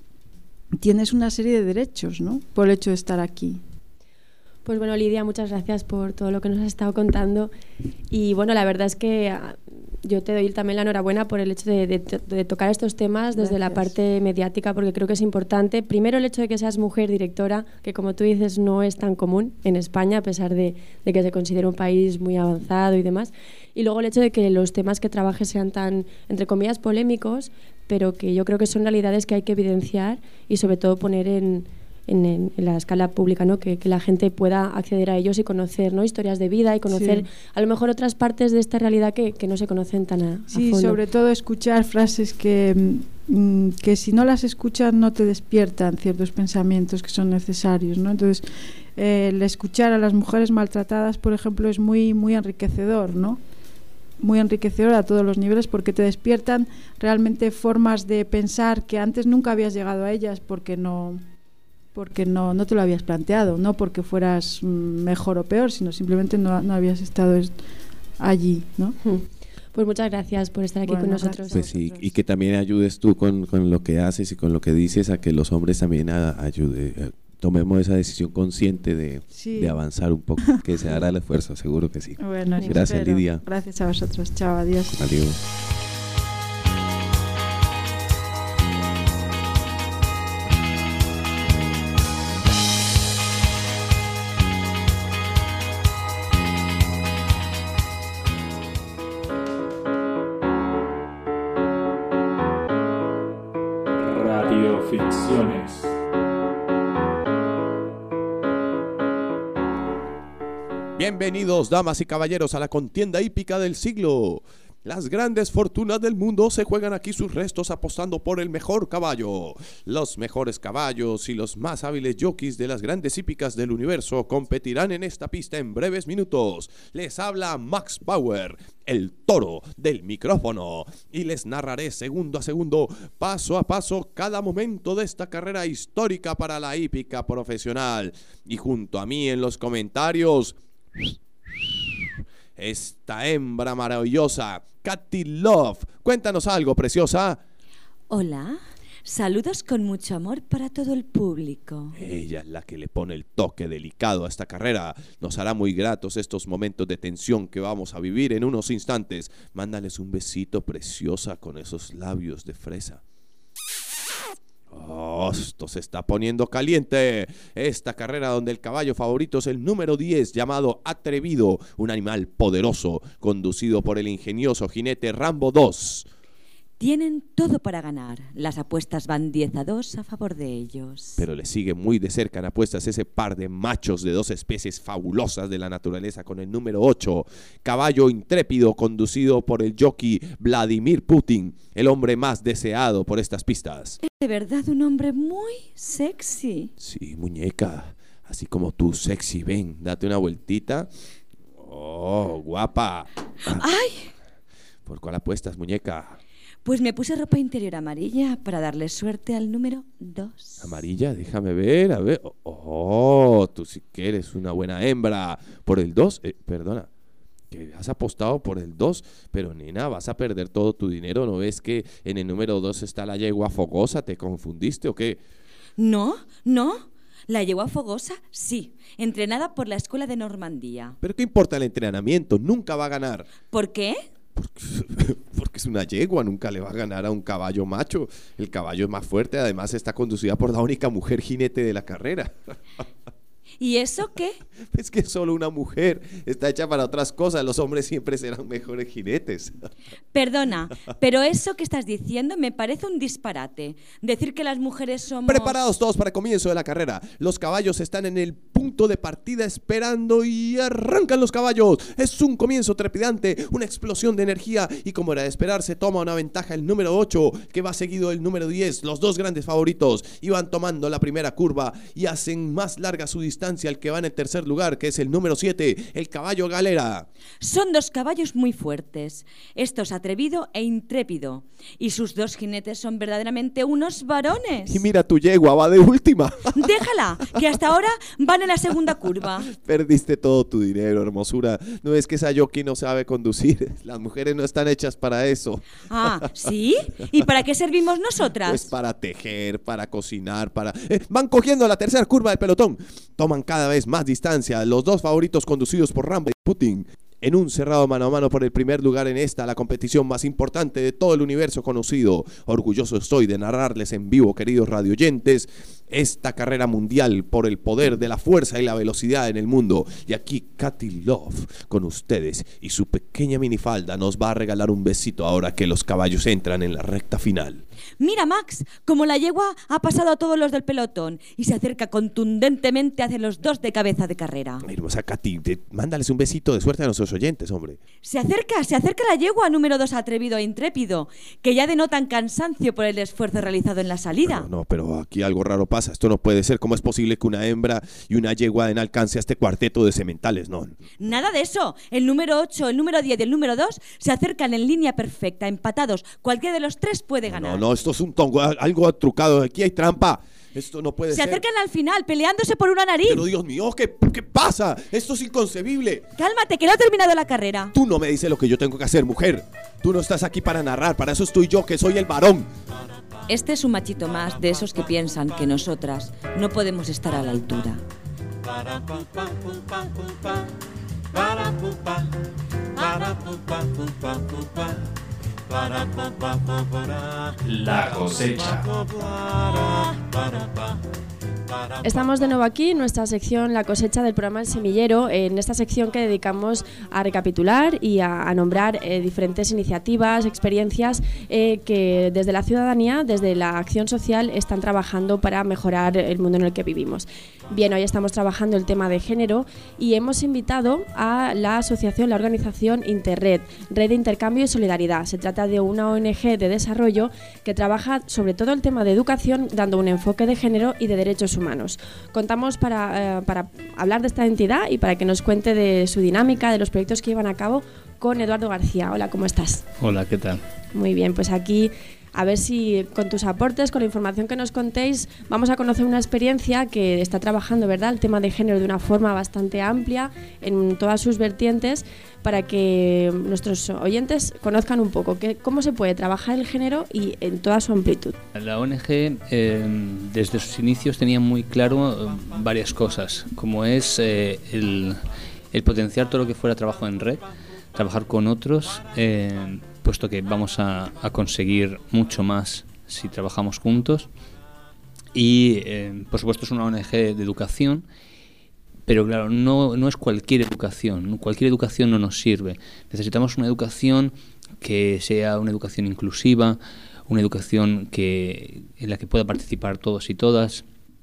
tienes una serie de derechos, ¿no? Por el hecho de estar aquí. Pues bueno, Lidia, muchas gracias por todo lo que nos has estado contando y bueno, la verdad es que yo te doy también la enhorabuena por el hecho de, de, de tocar estos temas desde Gracias. La parte mediática, porque creo que es importante. Primero, el hecho de que seas mujer directora, que como tú dices no es tan común en España, a pesar de, de que se considera un país muy avanzado y demás. Y luego el hecho de que los temas que trabajes sean tan, entre comillas, polémicos, pero que yo creo que son realidades que hay que evidenciar y sobre todo poner en... En, en, en la escala pública, ¿no? Que, que la gente pueda acceder a ellos y conocer, ¿no? Historias de vida y conocer sí. a lo mejor otras partes de esta realidad que, que no se conocen tan a, a sí, fondo. Sí, sobre todo escuchar frases que, mm, que si no las escuchas no te despiertan ciertos pensamientos que son necesarios, ¿no? Entonces, eh, el escuchar a las mujeres maltratadas, por ejemplo, es muy, muy enriquecedor, ¿no? Muy enriquecedor a todos los niveles porque te despiertan realmente formas de pensar que antes nunca habías llegado a ellas porque no... porque no, no te lo habías planteado, no porque fueras mejor o peor, sino simplemente no, no habías estado allí, ¿no? Pues muchas gracias por estar aquí Bueno, con nosotros. Pues sí, y que también ayudes tú con, con lo que haces y con lo que dices a que los hombres también ayuden. Tomemos esa decisión consciente de, sí. de avanzar un poco, que se hará el esfuerzo, seguro que sí. Bueno, gracias, espero. Lidia. Gracias a vosotros. Chao, adiós. Adiós. Radioficciones. Bienvenidos, damas y caballeros, a la contienda hípica del siglo. Las grandes fortunas del mundo se juegan aquí sus restos apostando por el mejor caballo. Los mejores caballos y los más hábiles jockeys de las grandes hípicas del universo competirán en esta pista en breves minutos. Les habla Max Bauer, el toro del micrófono, y les narraré segundo a segundo, paso a paso, cada momento de esta carrera histórica para la hípica profesional. Y junto a mí en los comentarios, esta hembra maravillosa, Katy Love. Cuéntanos algo, preciosa. Hola, saludos con mucho amor para todo el público. Ella es la que le pone el toque delicado a esta carrera. Nos hará muy gratos estos momentos de tensión que vamos a vivir en unos instantes. Mándales un besito, preciosa, con esos labios de fresa. Oh, esto se está poniendo caliente. Esta carrera donde el caballo favorito es el número diez, llamado Atrevido, un animal poderoso, conducido por el ingenioso jinete Rambo dos. Tienen todo para ganar. Las apuestas van diez a dos a favor de ellos. Pero le sigue muy de cerca en apuestas ese par de machos de dos especies fabulosas de la naturaleza con el número ocho, Caballo Intrépido, conducido por el jockey Vladimir Putin, el hombre más deseado por estas pistas. Es de verdad un hombre muy sexy. Sí, muñeca, así como tú, sexy. Ven, date una vueltita. Oh, guapa. ¡Ay! ¿Por cuál apuestas, muñeca? Pues me puse ropa interior amarilla para darle suerte al número dos. ¿Amarilla? Déjame ver, a ver. Oh, tú sí que eres una buena hembra. ¿Por el dos? Eh, perdona, que has apostado por el dos, pero nena, vas a perder todo tu dinero. ¿No ves que en el número dos está la yegua fogosa? ¿Te confundiste o qué? No, no. La yegua fogosa, sí, entrenada por la escuela de Normandía. ¿Pero qué importa el entrenamiento? Nunca va a ganar. ¿Por qué? Porque, porque es una yegua, nunca le va a ganar a un caballo macho. El caballo es más fuerte, además está conducida por la única mujer jinete de la carrera. ¿Y eso qué? Es que solo una mujer está hecha para otras cosas. Los hombres siempre serán mejores jinetes. Perdona, pero eso que estás diciendo me parece un disparate. Decir que las mujeres somos... Preparados todos para el comienzo de la carrera. Los caballos están en el punto de partida esperando y arrancan los caballos. Es un comienzo trepidante, una explosión de energía y, como era de esperarse, toma una ventaja el número ocho, que va seguido del número diez. Los dos grandes favoritos iban tomando la primera curva y hacen más larga su distancia el que va en el tercer lugar, que es el número siete, el caballo Galera. Son dos caballos muy fuertes, estos Atrevido e Intrépido, y sus dos jinetes son verdaderamente unos varones. Y mira tu yegua, va de última. Déjala, que hasta ahora van en la segunda curva. Perdiste todo tu dinero, hermosura. No es que esa jockey no sabe conducir. Las mujeres no están hechas para eso. Ah, ¿sí? ¿Y para qué servimos nosotras? Pues para tejer, para cocinar, para... Eh, van cogiendo la tercera curva del pelotón. Toman cada vez más distancia. Los dos favoritos conducidos por Rambo y Putin en un cerrado mano a mano por el primer lugar en esta, la competición más importante de todo el universo conocido. Orgulloso estoy de narrarles en vivo, queridos radioyentes, esta carrera mundial por el poder de la fuerza y la velocidad en el mundo. Y aquí Katy Love con ustedes y su pequeña minifalda nos va a regalar un besito ahora que los caballos entran en la recta final. Mira, Max, como la yegua ha pasado a todos los del pelotón y se acerca contundentemente hacia los dos de cabeza de carrera. Hermosa Katy, te, mándales un besito de suerte a nuestros oyentes, hombre. Se acerca, se acerca la yegua número dos Atrevido e Intrépido, que ya denotan cansancio por el esfuerzo realizado en la salida. No, no, pero aquí algo raro pasa. Esto no puede ser. ¿Cómo es posible que una hembra y una yegua den alcance a este cuarteto de sementales? No. Nada de eso. El número ocho, el número diez y el número dos se acercan en línea perfecta, empatados. Cualquiera de los tres puede ganar. No, no, esto es un tongo, algo trucado. Aquí hay trampa. Esto no puede Se ser. acercan al final, peleándose por una nariz. Pero Dios mío, ¿qué, ¿qué pasa? Esto es inconcebible. Cálmate, que no ha terminado la carrera. Tú no me dices lo que yo tengo que hacer, mujer. Tú no estás aquí para narrar, para eso estoy yo, que soy el varón. Este es un machito más de esos que piensan que nosotras no podemos estar a la altura. La cosecha. Estamos de nuevo aquí en nuestra sección La cosecha del programa El Semillero, en esta sección que dedicamos a recapitular y a, a nombrar eh, diferentes iniciativas, experiencias eh, que desde la ciudadanía, desde la acción social, están trabajando para mejorar el mundo en el que vivimos. Bien, hoy estamos trabajando el tema de género y hemos invitado a la asociación, la organización Interred, Red de Intercambio y Solidaridad. Se trata de una O N G de desarrollo que trabaja sobre todo el tema de educación, dando un enfoque de género y de derechos humanos. Contamos para, eh, para hablar de esta entidad y para que nos cuente de su dinámica, de los proyectos que llevan a cabo, con Eduardo García. Hola, ¿cómo estás? Hola, ¿qué tal? Muy bien, pues aquí a ver si con tus aportes, con la información que nos contéis, vamos a conocer una experiencia que está trabajando, ¿verdad?, el tema de género de una forma bastante amplia en todas sus vertientes, para que nuestros oyentes conozcan un poco que, cómo se puede trabajar el género y en toda su amplitud. La O N G eh, desde sus inicios tenía muy claro eh, varias cosas, como es eh, el, el potenciar todo lo que fuera trabajo en red, trabajar con otros, eh, puesto que vamos a, a conseguir mucho más si trabajamos juntos. Y eh, por supuesto es una O N G de educación, pero claro, no, no es cualquier educación, cualquier educación no nos sirve. Necesitamos una educación que sea una educación inclusiva, una educación que, en la que pueda participar todos y todas.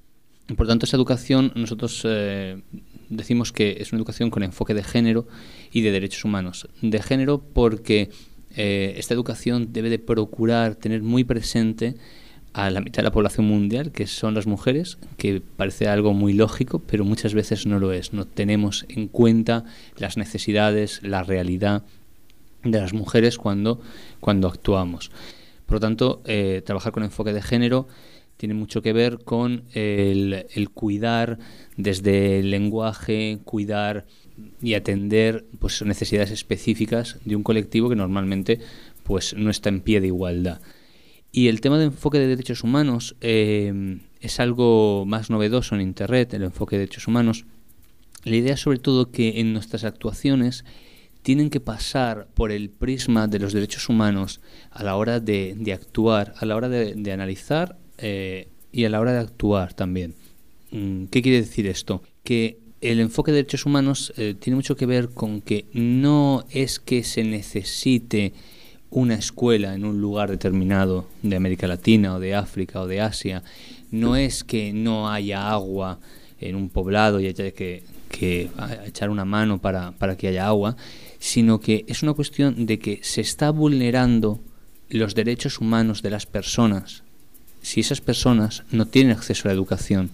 Y por tanto, esa educación nosotros eh, decimos que es una educación con enfoque de género y de derechos humanos. De género porque eh, esta educación debe de procurar tener muy presente a la mitad de la población mundial, que son las mujeres, que parece algo muy lógico, pero muchas veces no lo es. No tenemos en cuenta las necesidades, la realidad de las mujeres cuando, cuando actuamos. Por lo tanto, eh, trabajar con enfoque de género tiene mucho que ver con el, el cuidar desde el lenguaje, cuidar y atender pues necesidades específicas de un colectivo que normalmente pues no está en pie de igualdad. Y el tema de enfoque de derechos humanos eh, es algo más novedoso en Interred, el enfoque de derechos humanos. La idea es sobre todo que en nuestras actuaciones tienen que pasar por el prisma de los derechos humanos a la hora de, de actuar, a la hora de, de analizar eh, y a la hora de actuar también. ¿Qué quiere decir esto? Que el enfoque de derechos humanos eh, tiene mucho que ver con que no es que se necesite una escuela en un lugar determinado de América Latina o de África o de Asia, no es que no haya agua en un poblado y haya que, que echar una mano para, para que haya agua, sino que es una cuestión de que se está vulnerando los derechos humanos de las personas si esas personas no tienen acceso a la educación.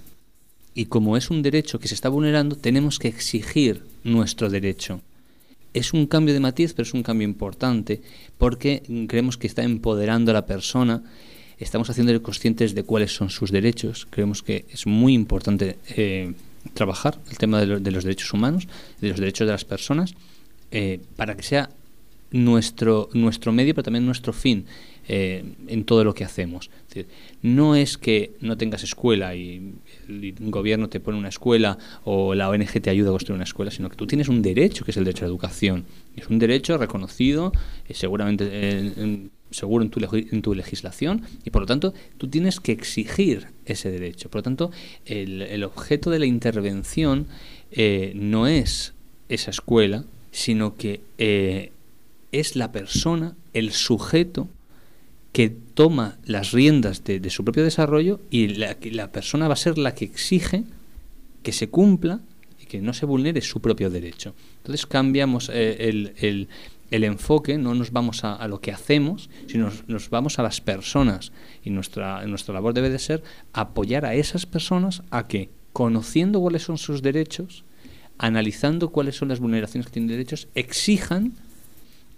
Y como es un derecho que se está vulnerando, tenemos que exigir nuestro derecho. Es un cambio de matiz, pero es un cambio importante, porque creemos que está empoderando a la persona, estamos haciéndole conscientes de cuáles son sus derechos. Creemos que es muy importante eh, trabajar el tema de, lo, de los derechos humanos, de los derechos de las personas, eh, para que sea nuestro, nuestro medio, pero también nuestro fin eh, en todo lo que hacemos. Es decir, no es que no tengas escuela y el gobierno te pone una escuela o la O N G te ayuda a construir una escuela, sino que tú tienes un derecho, que es el derecho a la educación. Es un derecho reconocido, eh, seguramente eh, en, seguro en tu, en tu legislación, y por lo tanto tú tienes que exigir ese derecho. Por lo tanto, el, el objeto de la intervención eh, no es esa escuela, sino que eh, es la persona, el sujeto que toma las riendas de, de su propio desarrollo, y la, la persona va a ser la que exige que se cumpla y que no se vulnere su propio derecho. Entonces cambiamos eh, el, el, el enfoque, no nos vamos a, a lo que hacemos, sino nos, nos vamos a las personas, y nuestra, nuestra labor debe de ser apoyar a esas personas a que, conociendo cuáles son sus derechos, analizando cuáles son las vulneraciones que tienen derechos, exijan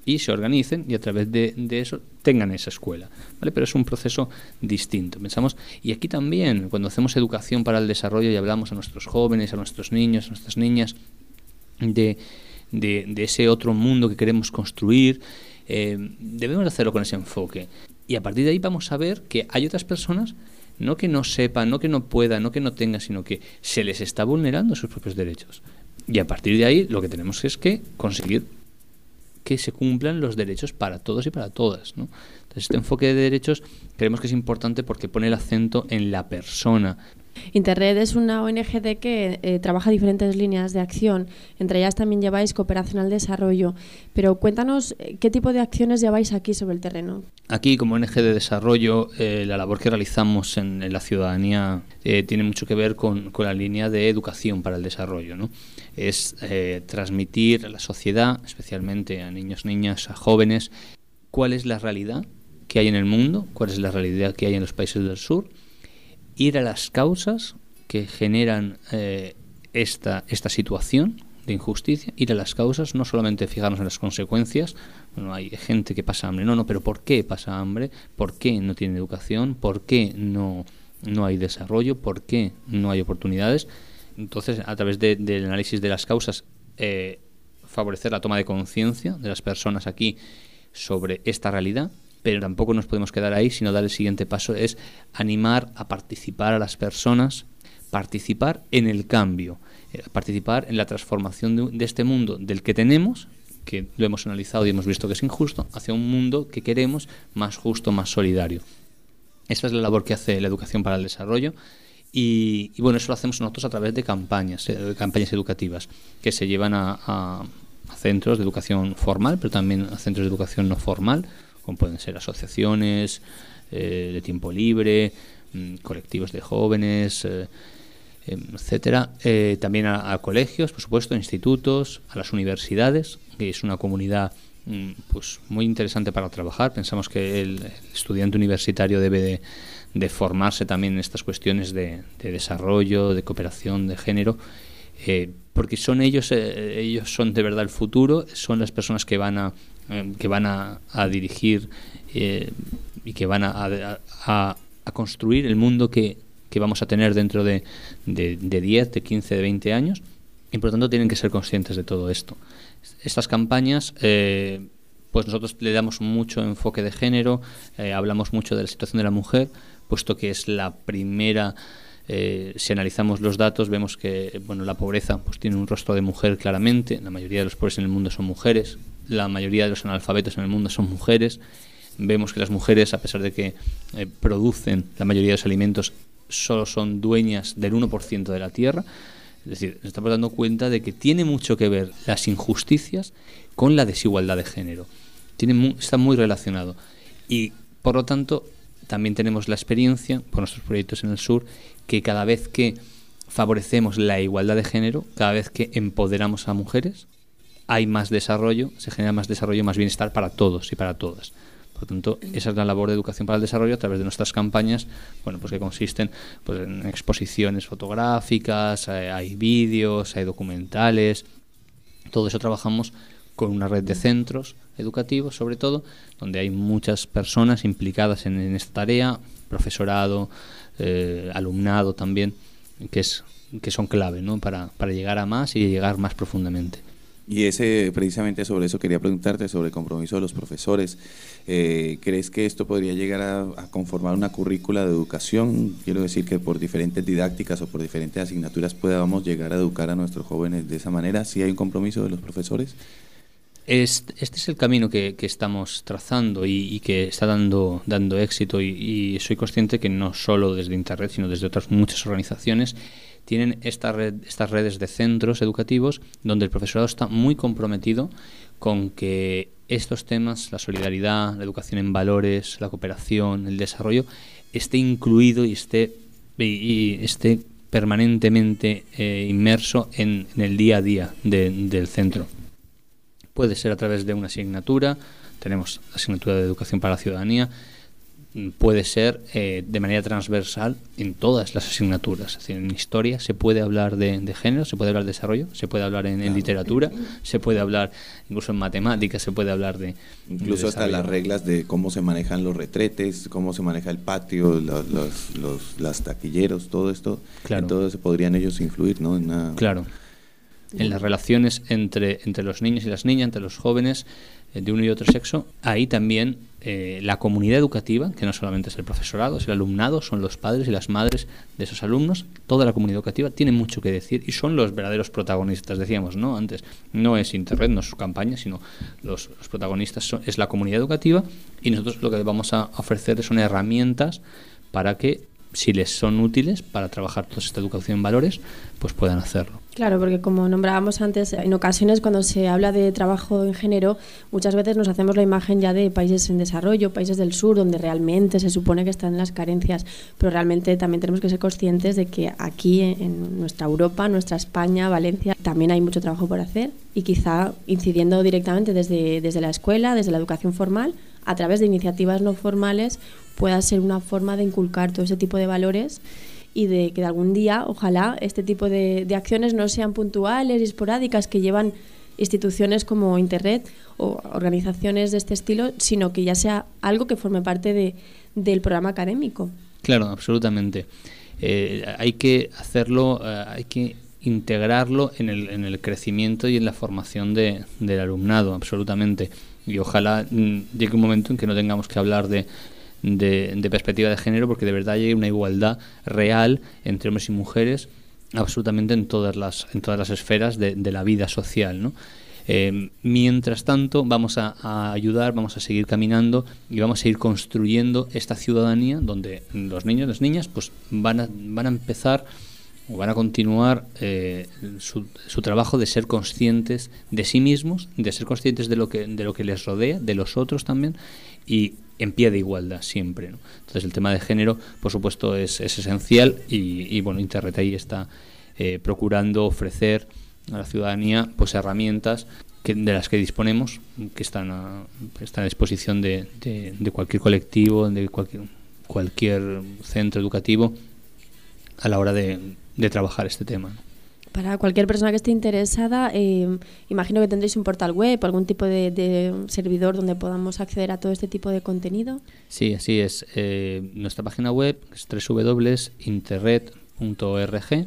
y se organicen y a través de, de eso tengan esa escuela, ¿vale? Pero es un proceso distinto, pensamos. Y aquí también, cuando hacemos educación para el desarrollo y hablamos a nuestros jóvenes, a nuestros niños, a nuestras niñas, de, de, de ese otro mundo que queremos construir, eh, debemos hacerlo con ese enfoque. Y a partir de ahí vamos a ver que hay otras personas, no que no sepan, no que no puedan, no que no tengan, sino que se les está vulnerando sus propios derechos. Y a partir de ahí lo que tenemos es que conseguir que se cumplan los derechos para todos y para todas, ¿no? Entonces, este enfoque de derechos creemos que es importante porque pone el acento en la persona. Interred es una O N G D que eh, trabaja diferentes líneas de acción. Entre ellas también lleváis cooperación al desarrollo. Pero cuéntanos eh, qué tipo de acciones lleváis aquí sobre el terreno. Aquí, como O N G de desarrollo, eh, la labor que realizamos en, en la ciudadanía eh, tiene mucho que ver con, con la línea de educación para el desarrollo, ¿no? Es eh, transmitir a la sociedad, especialmente a niños, niñas, a jóvenes, cuál es la realidad que hay en el mundo, cuál es la realidad que hay en los países del sur, ir a las causas que generan eh, esta, esta situación de injusticia, ir a las causas, no solamente fijarnos en las consecuencias. Bueno, hay gente que pasa hambre, no, no, pero ¿por qué pasa hambre? ¿Por qué no tiene educación? ¿Por qué no, no hay desarrollo? ¿Por qué no hay oportunidades? Entonces, a través de, del análisis de las causas, eh, favorecer la toma de conciencia de las personas aquí sobre esta realidad. Pero tampoco nos podemos quedar ahí, sino dar el siguiente paso, es animar a participar a las personas, participar en el cambio, eh, participar en la transformación de, de este mundo del que tenemos, que lo hemos analizado y hemos visto que es injusto, hacia un mundo que queremos más justo, más solidario. Esa es la labor que hace la educación para el desarrollo y, y bueno, eso lo hacemos nosotros a través de campañas, eh, de campañas educativas que se llevan a, a, a centros de educación formal, pero también a centros de educación no formal, como pueden ser asociaciones eh, de tiempo libre, mmm, colectivos de jóvenes, eh, eh, etcétera. Eh, también a, a colegios, por supuesto, a institutos, a las universidades, que es una comunidad mmm, pues muy interesante para trabajar. Pensamos que el, el estudiante universitario debe de, de formarse también en estas cuestiones de, de desarrollo, de cooperación, de género, eh, porque son ellos, eh, ellos son de verdad el futuro, son las personas que van a que van a, a dirigir eh, y que van a, a, a construir el mundo que, que vamos a tener dentro de, de, de diez, de quince, de veinte años, y por lo tanto tienen que ser conscientes de todo esto. Estas campañas, eh, pues nosotros le damos mucho enfoque de género, eh, hablamos mucho de la situación de la mujer, puesto que es la primera. Eh, si analizamos los datos vemos que bueno, la pobreza pues tiene un rostro de mujer claramente. La mayoría de los pobres en el mundo son mujeres, la mayoría de los analfabetos en el mundo son mujeres. Vemos que las mujeres, a pesar de que eh, producen la mayoría de los alimentos, solo son dueñas del uno por ciento de la tierra. Es decir, nos estamos dando cuenta de que tiene mucho que ver las injusticias con la desigualdad de género. Tiene muy, está muy relacionado y por lo tanto también tenemos la experiencia por nuestros proyectos en el sur que cada vez que favorecemos la igualdad de género, cada vez que empoderamos a mujeres, hay más desarrollo, se genera más desarrollo, más bienestar para todos y para todas. Por lo tanto, esa es la labor de educación para el desarrollo a través de nuestras campañas, bueno, pues que consisten pues, en exposiciones fotográficas, hay, hay vídeos, hay documentales. Todo eso trabajamos con una red de centros educativos, sobre todo, donde hay muchas personas implicadas en, en esta tarea, profesorado, eh, alumnado también, que es que son clave, ¿no? para, para llegar a más y llegar más profundamente. Y ese, precisamente sobre eso quería preguntarte, sobre el compromiso de los profesores. Eh, ¿Crees que esto podría llegar a, a conformar una currícula de educación? Quiero decir que por diferentes didácticas o por diferentes asignaturas podamos llegar a educar a nuestros jóvenes de esa manera. ¿Sí hay un compromiso de los profesores? Este, este es el camino que, que estamos trazando y, y que está dando, dando éxito y, y soy consciente que no solo desde Interred, sino desde otras muchas organizaciones tienen esta red, estas redes de centros educativos donde el profesorado está muy comprometido con que estos temas, la solidaridad, la educación en valores, la cooperación, el desarrollo, esté incluido y esté, y, y esté permanentemente eh, inmerso en, en el día a día de, del centro. Puede ser a través de una asignatura, tenemos asignatura de educación para la ciudadanía, puede ser eh, de manera transversal en todas las asignaturas. Es decir, en historia se puede hablar de, de género, se puede hablar de desarrollo, se puede hablar en, en literatura, se puede hablar incluso en matemáticas, se puede hablar de... Incluso de hasta las reglas de cómo se manejan los retretes, cómo se maneja el patio, los, los, los las taquilleros, todo esto, claro. En todo eso podrían ellos influir, ¿no? En una... Claro. En las relaciones entre, entre los niños y las niñas, entre los jóvenes eh, de uno y otro sexo, ahí también eh, la comunidad educativa, que no solamente es el profesorado, es el alumnado, son los padres y las madres de esos alumnos, toda la comunidad educativa tiene mucho que decir y son los verdaderos protagonistas, decíamos, ¿no? Antes, no es Internet, no es su campaña, sino los, los protagonistas son, es la comunidad educativa, y nosotros lo que vamos a ofrecer son herramientas para que, si les son útiles para trabajar toda esta educación en valores, pues puedan hacerlo. Claro, porque como nombrábamos antes, en ocasiones cuando se habla de trabajo en género, muchas veces nos hacemos la imagen ya de países en desarrollo, países del sur, donde realmente se supone que están las carencias, pero realmente también tenemos que ser conscientes de que aquí en nuestra Europa, nuestra España, Valencia, también hay mucho trabajo por hacer, y quizá incidiendo directamente desde, desde la escuela, desde la educación formal, a través de iniciativas no formales, pueda ser una forma de inculcar todo ese tipo de valores y de que de algún día, ojalá, este tipo de, de acciones no sean puntuales y esporádicas que llevan instituciones como Internet o organizaciones de este estilo, sino que ya sea algo que forme parte de, del programa académico. Claro, absolutamente. Eh, hay que hacerlo, eh, hay que integrarlo en el, en el crecimiento y en la formación de, del alumnado, absolutamente. Y ojalá mm, llegue un momento en que no tengamos que hablar de De, de perspectiva de género, porque de verdad hay una igualdad real entre hombres y mujeres absolutamente en todas las en todas las esferas de, de la vida social, ¿no? Eh, mientras tanto vamos a, a ayudar, vamos a seguir caminando y vamos a ir construyendo esta ciudadanía donde los niños y las niñas pues van a, van a empezar o van a continuar eh, su, su trabajo de ser conscientes de sí mismos, de ser conscientes de lo que de lo que les rodea, de los otros también, y en pie de igualdad siempre, ¿no? Entonces el tema de género, por supuesto, es, es esencial y, y bueno, Internet ahí está eh, procurando ofrecer a la ciudadanía pues herramientas que, de las que disponemos, que están a, están a disposición de, de, de cualquier colectivo, de cualquier, cualquier centro educativo a la hora de, de trabajar este tema, ¿no? Para cualquier persona que esté interesada, eh, imagino que tendréis un portal web, algún tipo de, de servidor donde podamos acceder a todo este tipo de contenido. Sí, así es. Eh, nuestra página web es doble u doble u doble u punto interred punto org.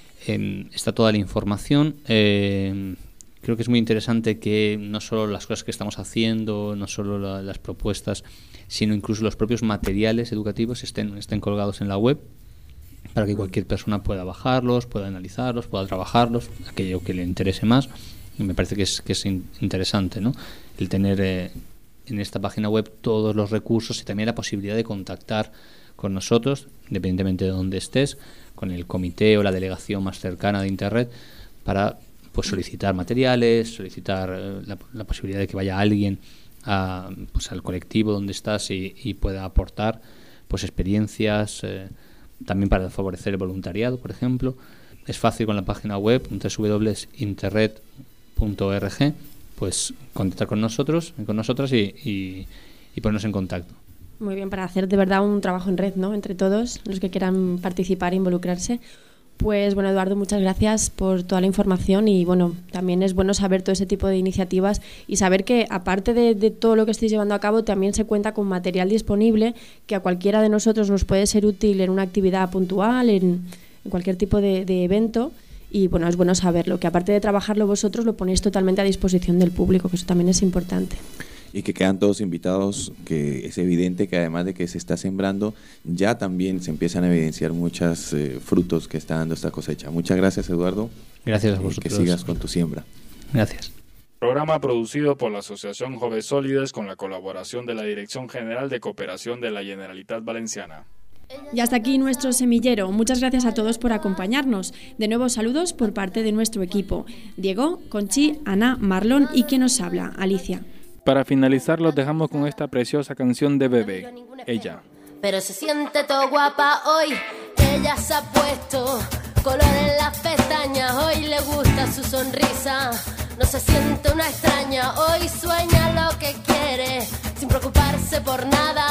Eh, está toda la información. Eh, creo que es muy interesante que no solo las cosas que estamos haciendo, no solo la, las propuestas, sino incluso los propios materiales educativos estén, estén colgados en la web, para que cualquier persona pueda bajarlos, pueda analizarlos, pueda trabajarlos, aquello que le interese más. Y me parece que es, que es interesante, ¿no? El tener eh, en esta página web todos los recursos y también la posibilidad de contactar con nosotros, independientemente de dónde estés, con el comité o la delegación más cercana de Internet, para pues solicitar materiales, solicitar eh, la, la posibilidad de que vaya alguien a, pues, al colectivo donde estás y, y pueda aportar pues experiencias, eh, también para favorecer el voluntariado, por ejemplo. Es fácil con la página web doble u doble u doble u punto interred punto org pues contactar con nosotros, con nosotras y, y, y ponernos en contacto. Muy bien, para hacer de verdad un trabajo en red, ¿no? Entre todos los que quieran participar e involucrarse. Pues bueno, Eduardo, muchas gracias por toda la información y bueno, también es bueno saber todo ese tipo de iniciativas y saber que aparte de, de todo lo que estáis llevando a cabo, también se cuenta con material disponible que a cualquiera de nosotros nos puede ser útil en una actividad puntual, en, en cualquier tipo de, de evento. Y bueno, es bueno saberlo, que aparte de trabajarlo vosotros, lo ponéis totalmente a disposición del público, que eso también es importante. Y que quedan todos invitados, que es evidente que además de que se está sembrando, ya también se empiezan a evidenciar muchos eh, frutos que está dando esta cosecha. Muchas gracias, Eduardo. Gracias a eh, vosotros. Que sigas con tu siembra. Gracias. Programa producido por la Asociación Joves Sólides con la colaboración de la Dirección General de Cooperación de la Generalitat Valenciana. Y hasta aquí nuestro semillero. Muchas gracias a todos por acompañarnos. De nuevo, saludos por parte de nuestro equipo. Diego, Conchi, Ana, Marlon y quien nos habla, Alicia. Para finalizar, los dejamos con esta preciosa canción de Bebé, Ella. Pero se siente todo guapa hoy. Ella se ha puesto color en las pestañas. Hoy le gusta su sonrisa. No se siente una extraña. Hoy sueña lo que quiere sin preocuparse por nada.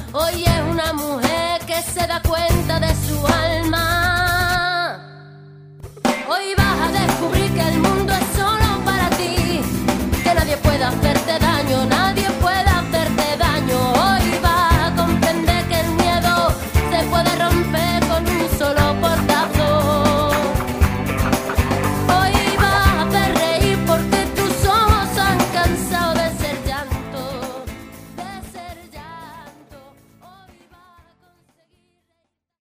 Hoy es una mujer que se da cuenta de su alma.